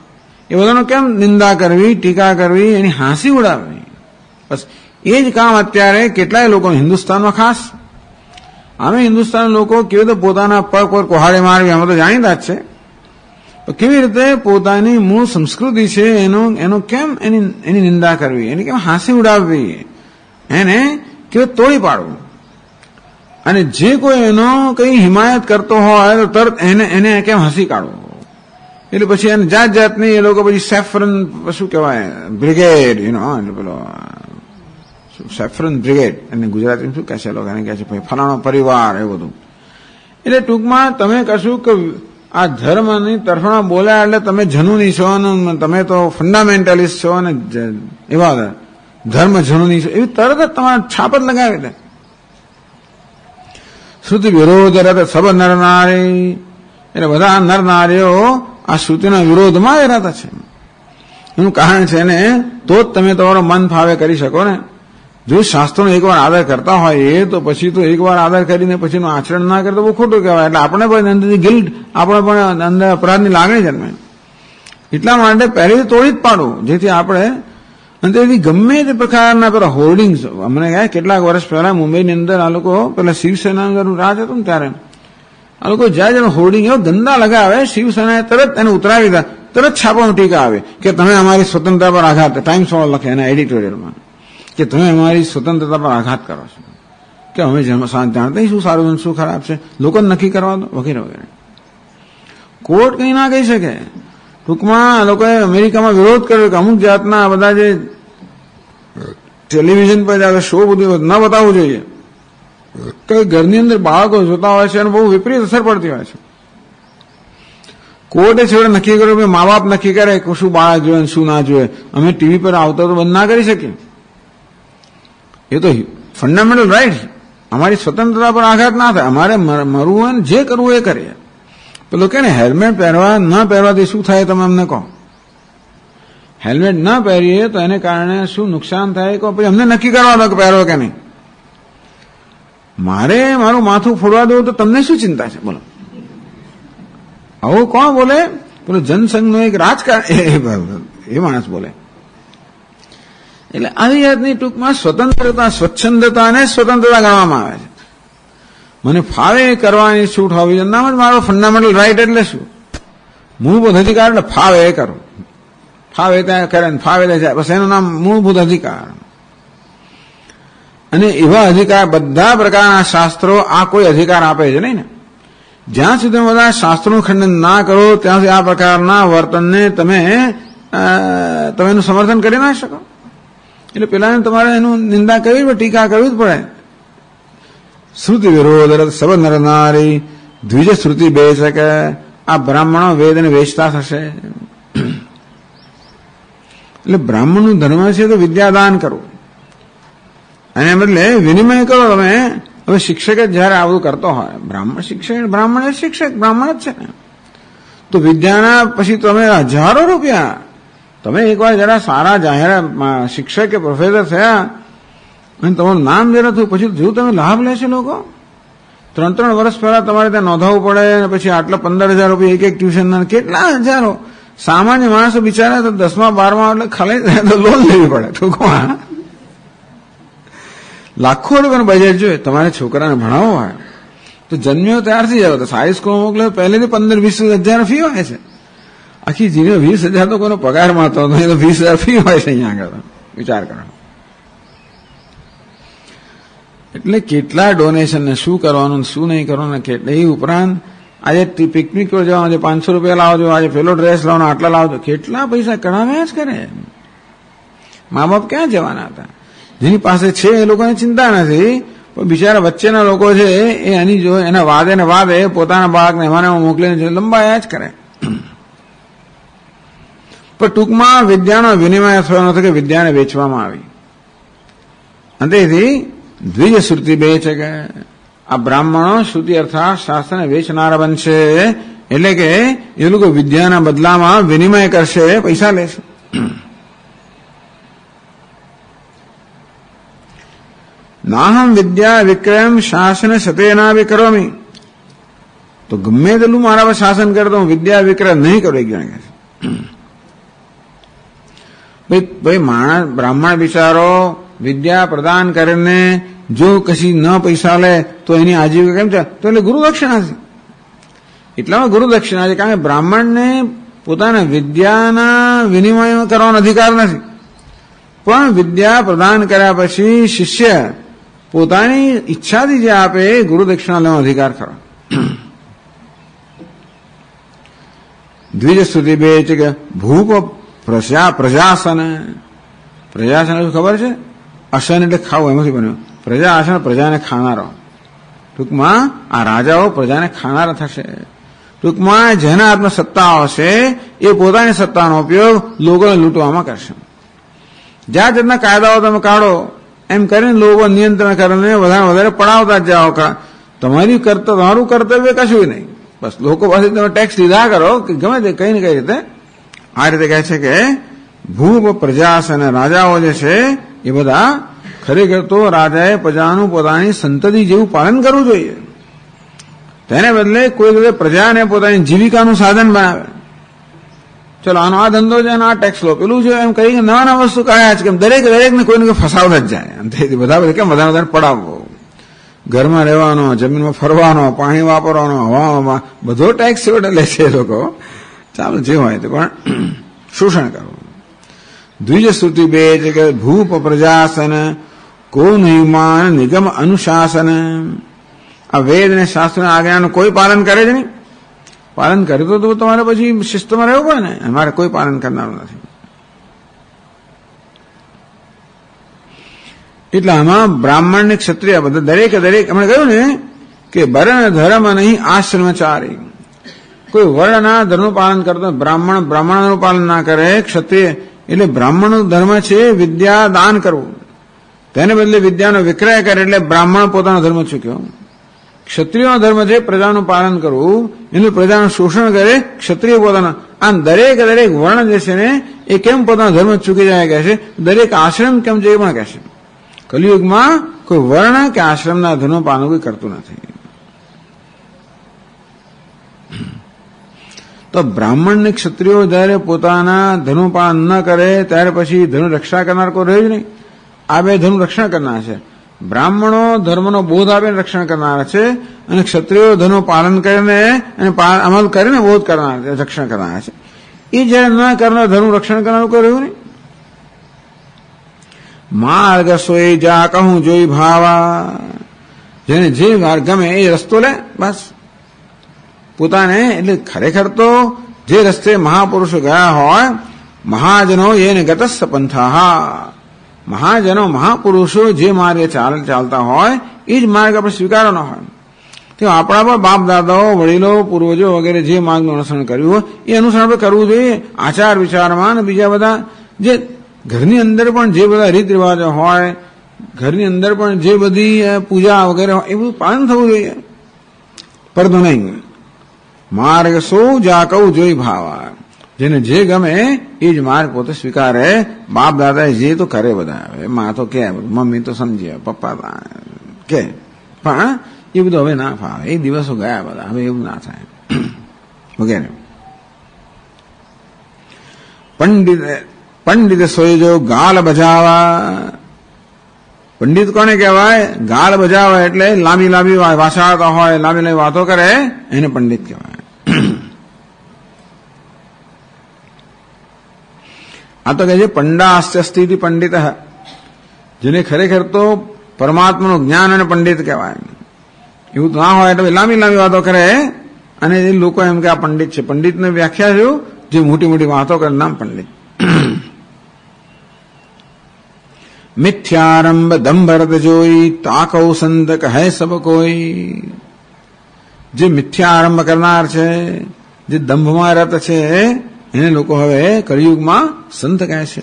એ બધાનો કેમ નિંદા કરવી, ટીકા કરવી, એની હાંસી ઉડાવવી? બસ એ જ કામ અત્યારે કેટલાય લોકો હિન્દુસ્તાનમાં ખાસ, અમે હિન્દુસ્તાન લોકો કેવી રીતે પોતાના પગ પર કોહાડે મારવી અમે તો જાણીતા જ છે, તો કેવી રીતે પોતાની મૂળ સંસ્કૃતિ છે એનો કેમ એની નિંદા કરવી, એની કેમ હાંસી ઉડાવવી, એને કેવું તોડી પાડવું, અને જે કોઈ એનો કઈ હિમાયત કરતો હોય તો તરત એને કેમ હસી કાઢવું. એટલે પછી એને જાત જાતની એ લોકો પછી સેફરન શું કહેવાય બ્રિગેડ એટલે પેલો સેફરન બ્રિગેડ એને ગુજરાતીમાં શું કહે છે લોકો, એને કહે છે ભાઈ ફલાણો પરિવાર એ બધું. એટલે ટૂંકમાં તમે કશું કે આ ધર્મની તરફણા બોલ્યા એટલે તમે જનૂની છો અને તમે તો ફંડામેન્ટાલિસ્ટ છો અને એવા ધર્મ જનૂની છો એવી તરત જ તમારે છાપ જ લગાવી દે. શ્રુતિ વિરોધ સબ નર નારી, એટલે બધા નર નારીઓ આ શ્રુતિના વિરોધમાં રહેતા છે. એનું કારણ છે ને તો જ તમે તમારો મન ફાવે કરી શકો ને. જો શાસ્ત્રોનો એકવાર આદર કરતા હોય એ તો પછી તો એકવાર આદર કરીને પછીનું આચરણ ના કરે તો બહુ ખોટું કહેવાય. એટલે આપણે પણ અંદરથી ગિલ્ટ, આપણે પણ અંદર અપરાધની લાગણી જન્મે. એટલા માટે પહેલેથી તોડી જ પાડવું, જેથી આપણે અંદરથી ગમે તે પ્રકારના પેલા હોર્ડિંગ્સ, અમને કહે કેટલાક વર્ષ પહેલા મુંબઈની અંદર આ લોકો પેલા શિવસેનાનું રાજ હતું ને ત્યારે આ લોકો જ્યાં હોર્ડિંગ એવો ગંદા લગાવે, શિવસેનાએ તરત એને ઉતરાવી દીધા, તરત છાપામાં ટીકા આવે કે તમે અમારી સ્વતંત્રતા પર આઘાત, ટાઈમ્સ વાળો લખે એના એડિટોરિયલમાં કે તમે અમારી સ્વતંત્રતા પર આઘાત કરો છો, કે અમે જાણતા શું સારું શું ખરાબ છે, લોકોને નક્કી કરવા દો વગેરે વગેરે. કોર્ટ કંઈ ના કહી શકે. ટૂંકમાં લોકોએ અમેરિકામાં વિરોધ કર્યો કે અમુક જાતના બધા જે ટેલિવિઝન પર આવે શો બધું ન બતાવવું જોઈએ, કે ઘરની અંદર બાળકો જોતા હોય છે અને બહુ વિપરીત અસર પડતી હોય છે. કોર્ટે છેવટે નક્કી કર્યું કે મા બાપ નક્કી કરે કે શું બાળક જોઈએ શું ના જોઈએ. અમે ટીવી પર આવતો તો બંધ ના કરી શકીએ, એ તો ફંડામેન્ટલ રાઇટ, અમારી સ્વતંત્રતા પર આઘાત ના થાય. અમારે મરવું હોય ને જે કરવું એ કરીએ. પેલો કે ને હેલ્મેટ પહેરવા ન પહેરવાથી શું થાય તમે અમને કહો. હેલ્મેટ ન પહેરીએ તો એને કારણે શું નુકસાન થાય કહો, પછી અમને નક્કી કરવા દો કે પહેરો કે નહીં. મારે મારું માથું ફોડવા દેવું તો તમને શું ચિંતા છે બોલો. આવું કોણ બોલે? પેલો જનસંઘનો એક રાજકારણ એ માણસ બોલે. એટલે આવી જાતની ટૂંકમાં સ્વતંત્રતા, સ્વચ્છંદતાને સ્વતંત્રતા ગણવામાં આવે છે. મને ફાવે કરવાની છૂટ હોવી જોઈએ. નામ જ મારો ફંડામેન્ટલ રાઇટ એટલે શું? મૂળભૂત અધિકાર એટલે ફાવે એ કરો, ફાવે ત્યાં કરે ને ફાવે ત્યાં જાય, બસ એનું નામ મૂળભૂત અધિકાર. અને એવા અધિકાર બધા પ્રકારના શાસ્ત્રો આ કોઈ અધિકાર આપે છે નહીં ને. જ્યાં સુધી બધા શાસ્ત્રોનું ખંડન ના કરો ત્યાં સુધી આ પ્રકારના વર્તનને તમે એનું સમર્થન કરી ના શકો. એટલે પેલા તમારે એનું નિંદા કરવી પડે, ટીકા કરવી જ પડે. શ્રુતિ વિરોધ સબ નર નારી દ્વિજ શ્રુતિ બે છે કે આ બ્રાહ્મણો વેદને વેચતા થશે. એટલે બ્રાહ્મણનું ધર્મ છે તો વિદ્યાદાન કરવું, અને બદલે વિનિમય કરો તમે. હવે શિક્ષક જ જયારે આવું કરતો હોય, બ્રાહ્મણ શિક્ષક, બ્રાહ્મણ એ શિક્ષક, બ્રાહ્મણ જ છે ને, તો વિદ્યાના પછી તમે હજારો રૂપિયા, તમે એકવાર જરા સારા જાહેર શિક્ષક કે પ્રોફેસર થયા અને તમારું નામ જરા થયું પછી જેવું તમે લાભ લેશે લોકો. 3 વર્ષ પહેલા તમારે ત્યાં નોંધાવવું પડે, અને પછી આટલા 15,000 રૂપિયા એક ટ્યુશનના, કેટલા હજારો. સામાન્ય માણસો બિચારા તો 10મા 12મા એટલે ખાલી તો લોન લેવી પડે. ટૂંકમાં લાખો રૂપિયાનું બજેટ જોઈએ. તમારે છોકરાને ભણાવવો હોય તો જન્મ્યો ત્યારથી જાવ તો સારી સ્કૂલ મોકલે પહેલેથી 15-20 હજાર ફી હોય છે. આખી જીને 20,000 તો કોઈનો પગાર મળતો નથી, તો 20,000 ફી હોય છે અહીંયા આગળ. વિચાર કરો. એટલે કેટલા ડોનેશન ને શું કરવાનું શું નહીં કરવાનું. એ ઉપરાંત આજે પિકનિક પર જવાનું, આજે 500 રૂપિયા લાવજો, આજે પેલો ડ્રેસ લાવવાનો, આટલા લાવજો, કેટલા પૈસા કઢાવ્યા જ કરે. મા બાપ ક્યાં જવાના હતા? જેની પાસે છે એ લોકોને ચિંતા નથી, પણ બિચારા વચ્ચેના લોકો છે એ એની જો એના વાદે ને વાદે પોતાના બાળકને એમાં મોકલીને લંબાયા જ કરે. પણ ટૂંકમાં વિદ્યાનો વિનિમય થયો નથી કે વિદ્યાને વેચવામાં આવી. અને તેથી દ્વિજ શ્રુતિ બે છે કે આ બ્રાહ્મણો શ્રુતિ અર્થાત શાસ્ત્રને વેચનારા બનશે. એટલે કે એ લોકો વિદ્યાના બદલામાં વિનિમય કરશે, પૈસા લેશે. નાહમ વિદ્યા વિક્રમ શાસન સતેના વિકરોમી, તો ગમે તેટલું મારા પર શાસન કરે તો હું વિદ્યા વિક્રય નહીં કરું. ભાઈ માણસ બ્રાહ્મણ બિચારો વિદ્યા પ્રદાન કરીને જો કશી ન પૈસા લે તો એની આજીવિકા કેમ છે? તો એટલે ગુરુ દક્ષિણા છે. એટલામાં ગુરુ દક્ષિણા છે કારણ કે બ્રાહ્મણને પોતાના વિદ્યાના વિનિમય કરવાનો અધિકાર નથી, પણ વિદ્યા પ્રદાન કર્યા પછી શિષ્ય પોતાની ઈચ્છાથી જે આપે એ ગુરુ દક્ષિણા લેવાનો અધિકાર ખરો. દ્વિજ સ્તુતિ બે છે કે ભૂપ પ્રજાસન. પ્રજાસન શું ખબર છે? અસન એટલે ખાવું, એમાંથી બન્યું. પ્રજા આસન, પ્રજાને ખાનારો. ટૂંકમાં આ રાજાઓ પ્રજાને ખાનારા થશે. ટૂંકમાં જેના હાથમાં સત્તા આવશે એ પોતાની સત્તાનો ઉપયોગ લોકોને લૂંટવામાં કરશે. જ્યાં જાતના કાયદાઓ તમે કાઢો એમ કરીને લોકો નિયંત્રણ કરીને વધારે પડાવતા જ જાઓ. તમારું કર્તવ્ય કશું નહીં, બસ લોકો પાસેથી તમે ટેક્સ લીધા કરો કે ગમે તે કઈ ને કઈ રીતે. આ રીતે કહે છે કે ભૂપ પ્રજાસ અને રાજાઓ જે છે એ બધા ખરેખર તો રાજાએ પ્રજાનું પોતાની સંતતિ જેવું પાલન કરવું જોઈએ. તેને બદલે કોઈ રીતે પ્રજાને પોતાની જીવિકાનું સાધન બનાવે. ચલો આનો આ ધંધો છે, આ ટેક્સ લો, પેલું છે, એમ કઈ નવા નવા વસ્તુ કાઢ્યા છે કે દરેકને કોઈને કોઈ ફસાવતા જ જાય. બધા કેમ વધારે પડાવવો, ઘરમાં રહેવાનો, જમીનમાં ફરવાનો, પાણી વાપરવાનો, હવામાં બધો ટેક્સ છેવટે લે છે એ લોકો. ચાલો જે હોય તે પણ શોષણ કરવું. દ્વિજ સ્તુતિ બે છે કે ભૂપ પ્રજાસન કો નિયમાન નિગમ અનુશાસન. આ વેદ અને શાસ્ત્રના આજ્ઞાનું કોઈ પાલન કરે જ નહીં. પાલન કરે તો તમારે પછી શિસ્તમાં રહેવું પડે ને. અમારે કોઈ પાલન કરનારું નથી. એટલે આમાં બ્રાહ્મણ ને ક્ષત્રિય બધા દરેક એમણે કહ્યું ને કે વર્ણ ધર્મ નહીં આશ્રમચારી. કોઈ વર્ણના ધર્મનું પાલન કરતો બ્રાહ્મણનું પાલન ના કરે. ક્ષત્રિય એટલે બ્રાહ્મણનો ધર્મ છે વિદ્યા દાન કરવું, તેને બદલે વિદ્યાનો વિક્રય કરે એટલે બ્રાહ્મણ પોતાનો ધર્મ ચૂક્યો. ક્ષત્રિયનો ધર્મ છે પ્રજાનું પાલન કરવું, એનું પ્રજાનું શોષણ કરે ક્ષત્રિય પોતાના. આમ દરેક વર્ણ જે છે ને એ કેમ પોતાનો ધર્મ ચૂકી જાય કહે છે, દરેક આશ્રમ કેમ છે એ પણ કહે છે. કલિયુગમાં કોઈ વર્ણ કે આશ્રમના ધર્મ પાલન કોઈ કરતું નથી. તો બ્રાહ્મણ ને ક્ષત્રિયો જયારે પોતાના ધર્મ પાલન ન કરે ત્યારે પછી ધર્મ રક્ષા કરનાર કોઈ રહ્યું જ નહીં. આ બે ધર્મ રક્ષણ કરનાર છે. બ્રાહ્મણો ધર્મનો બોધ આપીને રક્ષણ કરનાર છે અને ક્ષત્રિયો ધર્મ પાલન કરીને અને અમલ કરીને બોધ કરનાર છે, રક્ષણ કરનાર છે. એ જયારે ન કરનાર ધર્મ રક્ષણ કરનારું કોઈ રહ્યું નહીં. માર્ગ સોય જા કહું જોઈ ભાવા. જેને જે માર્ગ ગમે એ રસ્તો લે બસ પોતાને. એટલે ખરેખર તો જે રસ્તે મહાપુરુષો ગયા હોય, મહાજનો એને ગતસ્સ પંથા. મહાજનો મહાપુરુષો જે માર્ગે ચાલતા હોય એ જ માર્ગ આપણે સ્વીકારવાનો હોય. તો આપણા પણ બાપ દાદાઓ, વડીલો, પૂર્વજો વગેરે જે માર્ગનું અનુસરણ કર્યું હોય એ અનુસરણ આપણે કરવું જોઈએ. આચાર વિચારમાં અને બીજા બધા જે ઘરની અંદર પણ જે બધા રીત રિવાજો હોય, ઘરની અંદર પણ જે બધી પૂજા વગેરે હોય એ બધું પાલન થવું જોઈએ. પરંતુ નહીં, માર્ગ સો જા કહું જોઈ ભાવા. જેને જે ગમે એ જ માર્ગ પોતે સ્વીકારે. બાપ દાદા જે તો કરે બધા, હવે માં તો કે, મમ્મી તો સમજે, પપ્પા કે, પણ એ બધું હવે ના ફાવે. એ દિવસો ગયા બધા, હવે એવું ના થાય વગેરે. પંડિત સોયજો ગાલ બજાવા. પંડિત કોને કહેવાય? ગાલ બજાવા એટલે લાંબી વાસાતા હોય, લાંબી વાતો કરે એને પંડિત કહેવાય. આ તો કહે છે પંડાસ્ય સ્થિતિ પંડિત. જેને ખરેખર તો પરમાત્માનું જ્ઞાન અને પંડિત કહેવાય. એવું ના હોય એટલે લાંબી વાતો કરે અને એ લોકો એમ કે આ પંડિત છે. પંડિતની વ્યાખ્યા છે જે મોટી વાતો કરે, નામ પંડિત. મિથ્યારંભ દંભરત જોઈ તાકૌ સંત કહે સબ કોઈ. જે મિથ્યારંભ કરનાર છે, જે દંભમાં રત છે એને લોકો હવે કળિયુગમાં સંત કહે છે.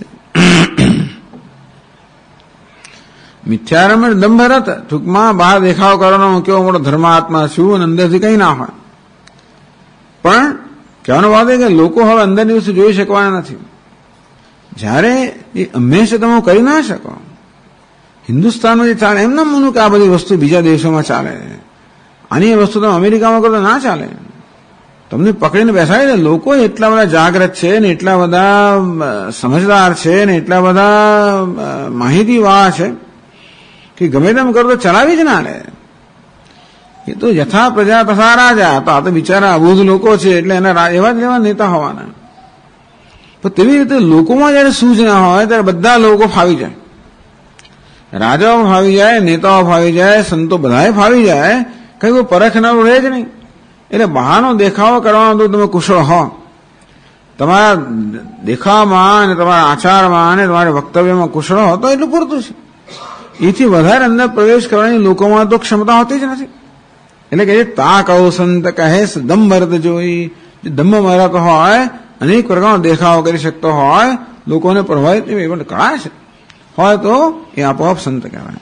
મિથ્યારંભ દંભરત ટૂંકમાં બહાર દેખાવ કરવાનો કેવો મોટો ધર્માત્મા છું અને અંદરથી કઈ ના હોય. પણ કહેવાનો વાત એ કે લોકો હવે અંદરની વસ્તુ જોઈ શકવાના નથી. જ્યારે એ હંમેશા તમે કરી ના શકો. હિન્દુસ્તાનમાં જે ચાલે એમ ના માનું કે આ બધી વસ્તુ બીજા દેશોમાં ચાલે. આની વસ્તુ તમે અમેરિકામાં કરો તો ના ચાલે. તમને પકડીને બેસાડે ને લોકો એટલા બધા જાગ્રત છે ને એટલા બધા સમજદાર છે ને એટલા બધા માહિતીવાળા છે કે ગમે તેમ કરો તો ચલાવી જ ના લે. એ તો યથા પ્રજા તથા રાજા. તો આ તો બિચારા અબૂધ લોકો છે એટલે એના એવા જ એવા નેતા હોવાના. પણ તેવી રીતે લોકોમાં જયારે સૂચના હોય ત્યારે બધા લોકો ફાવી જાય. રાજાઓ ફાવી જાય, નેતાઓ ફાવી જાય, સંતો બધાએ ફાવી જાય, કઈ કોઈ પરખનારું રહે જ નહીં. એટલે બહારનો દેખાવો કરવાનો તો તમે કુશળ હો, તમારા દેખાવમાં અને તમારા આચારમાં અને તમારા વક્તવ્યમાં કુશળ હો તો એટલું પૂરતું છે. એથી વધારે અંદર પ્રવેશ કરવાની લોકોમાં તો ક્ષમતા હોતી જ નથી. એટલે કે તા કહો સંત કહે દંભરત જોઈ. જે દંભ મરક હોય, અનેક પ્રકારનો દેખાવો કરી શકતો હોય, લોકોને પ્રભાવિત પણ કળા છે હોય તો એ આપોઆપ સંત કહેવાય.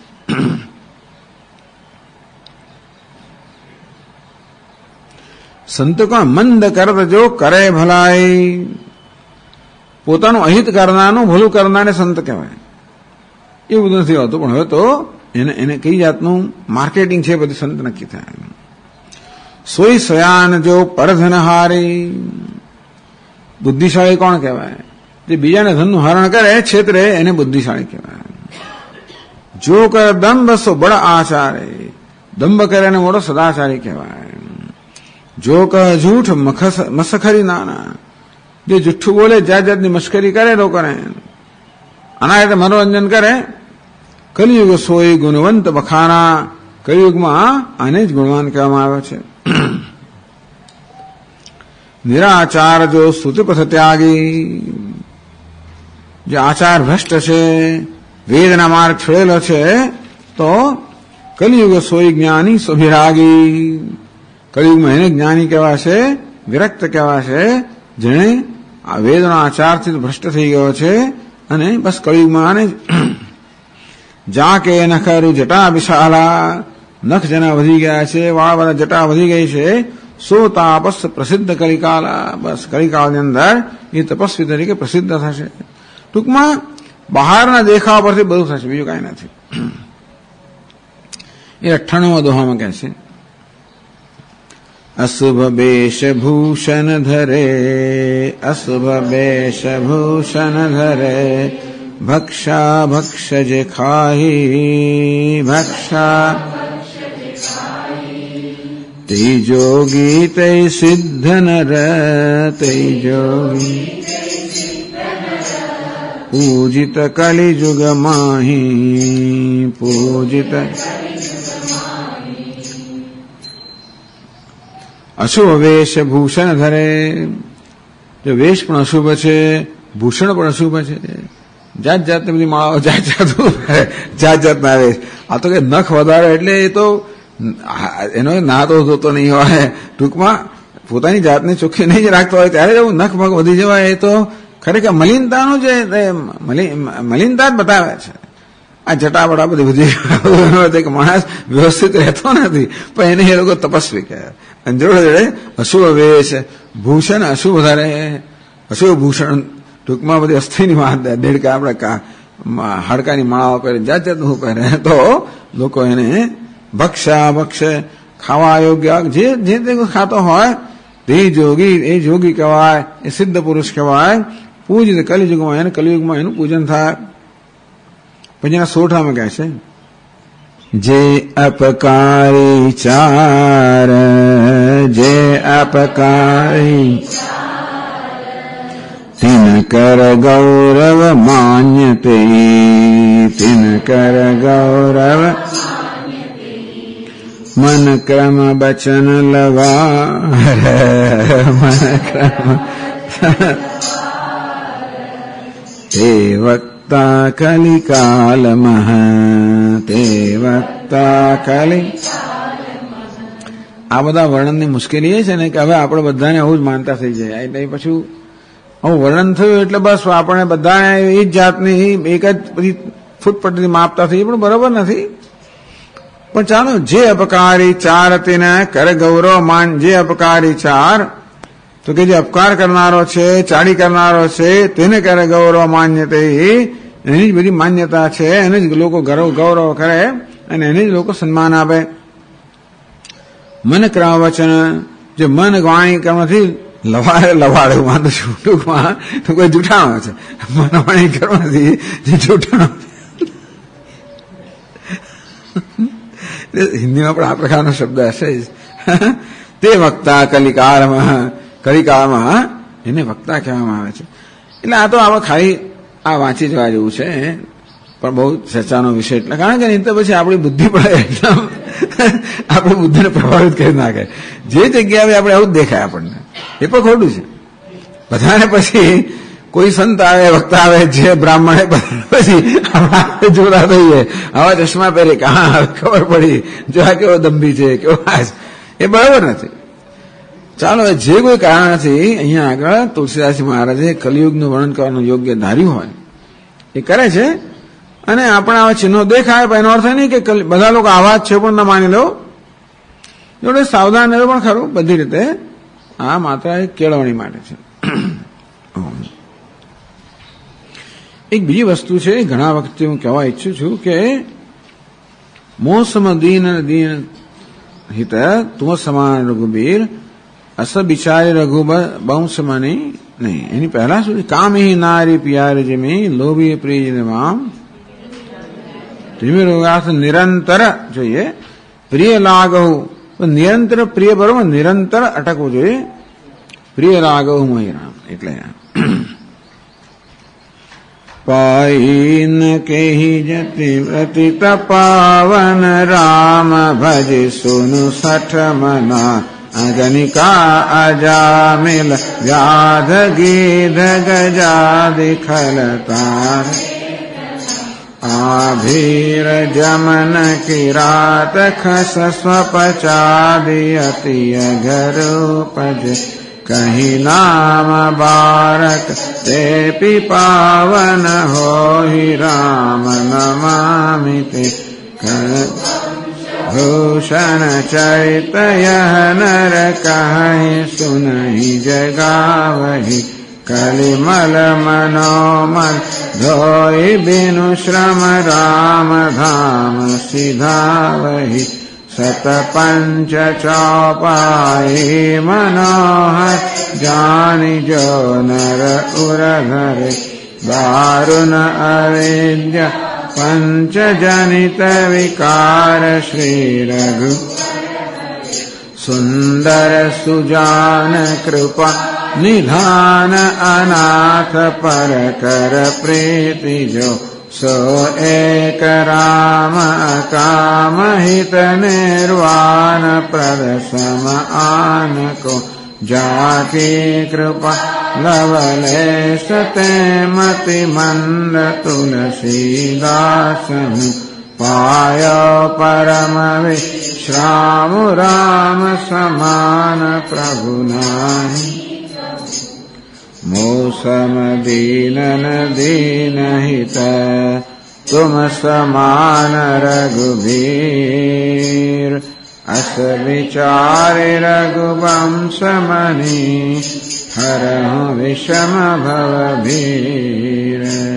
સંત કોણ? મંદ કરત જો કરે ભલાઈ. પોતાનું અહિત કરનારનું ભલું કરનારને સંત કહેવાય. એવું નથી હોતું, પણ હવે તો એને કઈ જાતનું માર્કેટિંગ છે બધી સંત નક્કી થાય. સોઈ સયાન જો પરધન હારી. બુદ્ધિશાળી કોણ કહેવાય? જે બીજાને ધનનું હરણ કરે, છેતરે, એને બુદ્ધિશાળી કહેવાય. જો કર દંભ સો બળ આચારે. દંભ કરે એને મોટો સદાચારી કહેવાય. જો કહ જૂઠ મસખરી નાના. જે જુઠ્ઠું બોલે, જાત જાતની મશ્કરી કરે લોકોને, આના રીતે મનોરંજન કરે. કલિયુગ સોય ગુણવંત બખાના. કલિયુગમાં આને જ ગુણવાન કહેવામાં આવે છે. નિરાચાર જો સ્તુતિપથ ત્યાગી. જે આચાર ભ્રષ્ટ છે, વેદના માર્ગ છોડેલો છે, તો કલિયુગ સોય જ્ઞાની સ્વભિરાગી. કલિયુગમાં એને જ્ઞાની કહેવાશે, વિરક્ત કહેવાશે, જેણે આ વેદનો આચારથી ભ્રષ્ટ થઈ ગયો છે અને બસ કલિયુગમાં આને જા કે નખરું જટા વિશાલા. નખ જેના વધી ગયા છે, વાળ વાળા જટા વધી ગઈ છે, સો તાપસ પ્રસિદ્ધ કલિકાલા. બસ કલિકાળની અંદર એ તપસ્વી તરીકે પ્રસિદ્ધ થશે. ટૂંકમાં બહારના દેખાવ પરથી બધું થશે, બીજું કાંઈ નથી. એ 98 દોહામાં કહે છે, અશુભ વેશભૂષણ ધરે, અશુભ વેશભૂષણ ધરે, ભક્ષા ભક્ષ જે ખાહી, ભક્ષા તે જોગી તે સિદ્ધ નર, તે જોગી પૂજિત કલિજુગ માહી, પૂજિત. અશુભ વેશ ભૂષણ ધરે. જો વેશ પણ અશુભ છે, ભૂષણ પણ અશુભ છે. જાત જાતની બધી માળાઓ, જાત જાતના વેશ. આ તો કે નખ વધારે એટલે એ તો એનો નાતો ધોતો નહીં હોય. ટૂંકમાં પોતાની જાતને ચોખ્ખી નહીં રાખતો હોય ત્યારે એવું નખ મગ વધી જવાય, એ તો ખરેખર મલિનતાનું જે મલિનતા જ બતાવે છે. આ જટાબટા બધી વધી માણસ વ્યવસ્થિત રહેતો નથી, પણ એને એ લોકો તપસ્વી કહે. અને જોડે જોડે અશુભ વેશ ભૂષણ, અશુભ વધારે અશુભ ભૂષણ. ટૂંકમાં બધી અસ્થિની દેડકા આપણે હાડકાની માળાઓ પહેરે, જાત જાતનું પહેરે, તો લોકો એને ભક્ષા ભક્ષ ખાવા યોગ્ય જે તે ખાતો હોય તે જોગી, એ જોગી કહેવાય, એ સિદ્ધ પુરુષ કહેવાય. પૂજિત કલિયુગમાં, એને કલિયુગમાં એનું પૂજન થાય. પછી એના 16 કહે છે, જે અપકારી ચાર, જે અપકારી તિન કર ગૌરવ માન્યતે, તિન કર ગૌરવ મન ક્રમ બચન લવા, મન ક્રમ તે વક્તા કલિકાલ મહ, તે વક્તા કલિ. આ બધા વર્ણનની મુશ્કેલી એ છે ને કે હવે આપણે બધાને આવું જ માનતા થઈ જાય. એટલે પછી આવું વર્ણન થયું એટલે બસ આપણે બધાને એ જ જાતની એક જ બધી ફૂટપટ્ટીથી માપતા થઈ, પણ બરોબર નથી. પણ ચાલો, જે અપકારી ચાર તેને કર ગૌરવ માન. જે અપકારી ચાર, તો કે જે અપકાર કરનારો છે, ચાડી કરનારો છે, તેને કરે ગૌરવ માન્ય, તે એની જ બધી માન્યતા છે, એને જ લોકો ગૌરવ કરે અને એને જ લોકો સન્માન આપે. મન ક્રમ વચન, જે મન વાણી કર્મથી લવાડે વાંધો છું. ટૂંકમાં તો કોઈ જૂઠાણો છે. મન વાણી કર્મથી જે જૂઠાણો, હિન્દીમાં પણ આ પ્રકારનો શબ્દ હશે જ. તે વક્તા કલિકાળમાં એને વક્તા કહેવામાં આવે છે. એટલે આ તો આપણે ખાલી આ વાંચી જવા જેવું છે, પણ બહુ ચર્ચાનો વિષય. એટલે કારણ કે નહીં તો પછી આપણી બુદ્ધિ પણ એકદમ આપણી બુદ્ધિને પ્રભાવિત કરી નાખે. જે જગ્યાએ આપણે આવું જ દેખાય આપણને, એ પણ ખોટું છે. બધાને પછી કોઈ સંત આવે, વક્તા આવે, જે બ્રાહ્મણે પછી જોતા થઈએ, આવા ચશ્મા પહેરી કે હા હવે ખબર પડી, જો આ કેવો દંભી છે, કેવો આ, એ બરાબર નથી. ચાલો, જે કોઈ કારણથી અહીંયા આગળ તુલસીદાસજી મહારાજે કલિયુગનું વર્ણન કરવાનું યોગ્ય ધાર્યું હોય એ કરે છે. અને આપણે આવા ચિહ્નો દેખાય, પણ એનો અર્થ નહીં કે બધા લોકો આવા જ છે પણ ન માની લો. જોડે સાવધાન રહેવું પણ ખરું બધી રીતે. આ માત્ર એક કેળવણી માટે છે. એક બીજી વસ્તુ છે, ઘણા વખતે હું કહેવા ઈચ્છું છું કે મોસમ દીન દીન હિત તું સમાન રઘુબીર અસ બિચારી રઘુ બંશમની નહીં. એની પહેલા સુધી કામી નારી પિયારી જમી લોભી પ્રિય મામ ત્રિમિરોગાથ નિરંતર જોઈએ. પ્રિય લાગહુ, નિરંતર પ્રિય બરોબર, નિરંતર અટકવું જોઈએ. પ્રિય લાગહુ મહી રામ. એટલે પાઈન કેહી જતિ પ્રતિત પાવન રામ ભજ સુનુ સઠ મના અગનિકા અજામિલ વ્યાધ ગીધ ગજાદિ ખલતાર આભીર જમન કિરાત ખસ સ્વપચાદિ અતિય ઘરોપજ કહીં નામ બારક તે પાવન હોહિ રામ નમામિ તે ભૂષણ ચૈતય નર કહી સુનહી જગાવહી કલિમલ મનોમન ધોઈ બિનુ શ્રમ રામ ધામ સિધાવહી સત પંચ ચોપાઈ મનોહર જાની જો નર ઉરધરે દારુણ અવિદ્ય પંચ જનિત વિકાર શ્રી રઘુ સુંદર સુજાન કૃપા નિધાન અનાથ પર કર પ્રીતિ જો સો એક રામ કામ હિત નિર્વાણ પ્રદ સમ આન કો જાકી કૃપા લવલેશ તે મતિ મંદ તુલસીદાસ પાયો પરમ વિશ્રામ રામ સમાન પ્રભુના મોસમ દીનન દીન હિત તુમ સમાન રઘુબીર અસ વિચારે રઘુવંશમની હરહુ વિષમ ભવભીર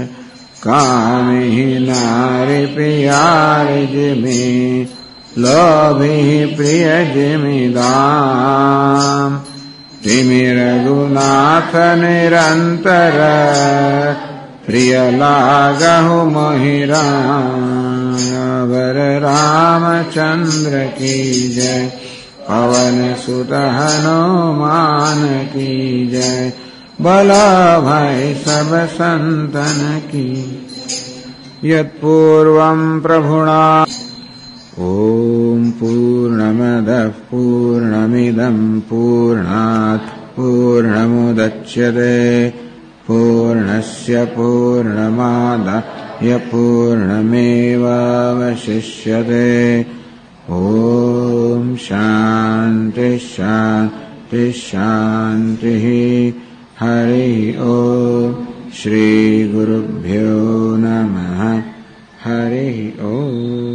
કામિ નારી પિયારી જિમી લોભી પ્રિય જિમિદામ તિમિ રઘુનાથ નિરંતર પ્રિય લાગહુ મોહિ રામ વર રામચંદ્ર કી જય પવન સુત હનુમાન કી જય ભલા ભાઈ સબ સંતન કી યત્પૂર્વં પ્રભુણા ઓમ પૂર્ણમદ પૂર્ણમિદં પૂર્ણાત પૂર્ણમુદચ્યતે પૂર્ણસ્ય પૂર્ણમાદાય પૂર્ણમેવાવશિષ્યતે ઓમ શાંતિ શાંતિ શાંતિ હરિ ઓમ શ્રી ગુરુભ્યો નમઃ હરિ ઓમ.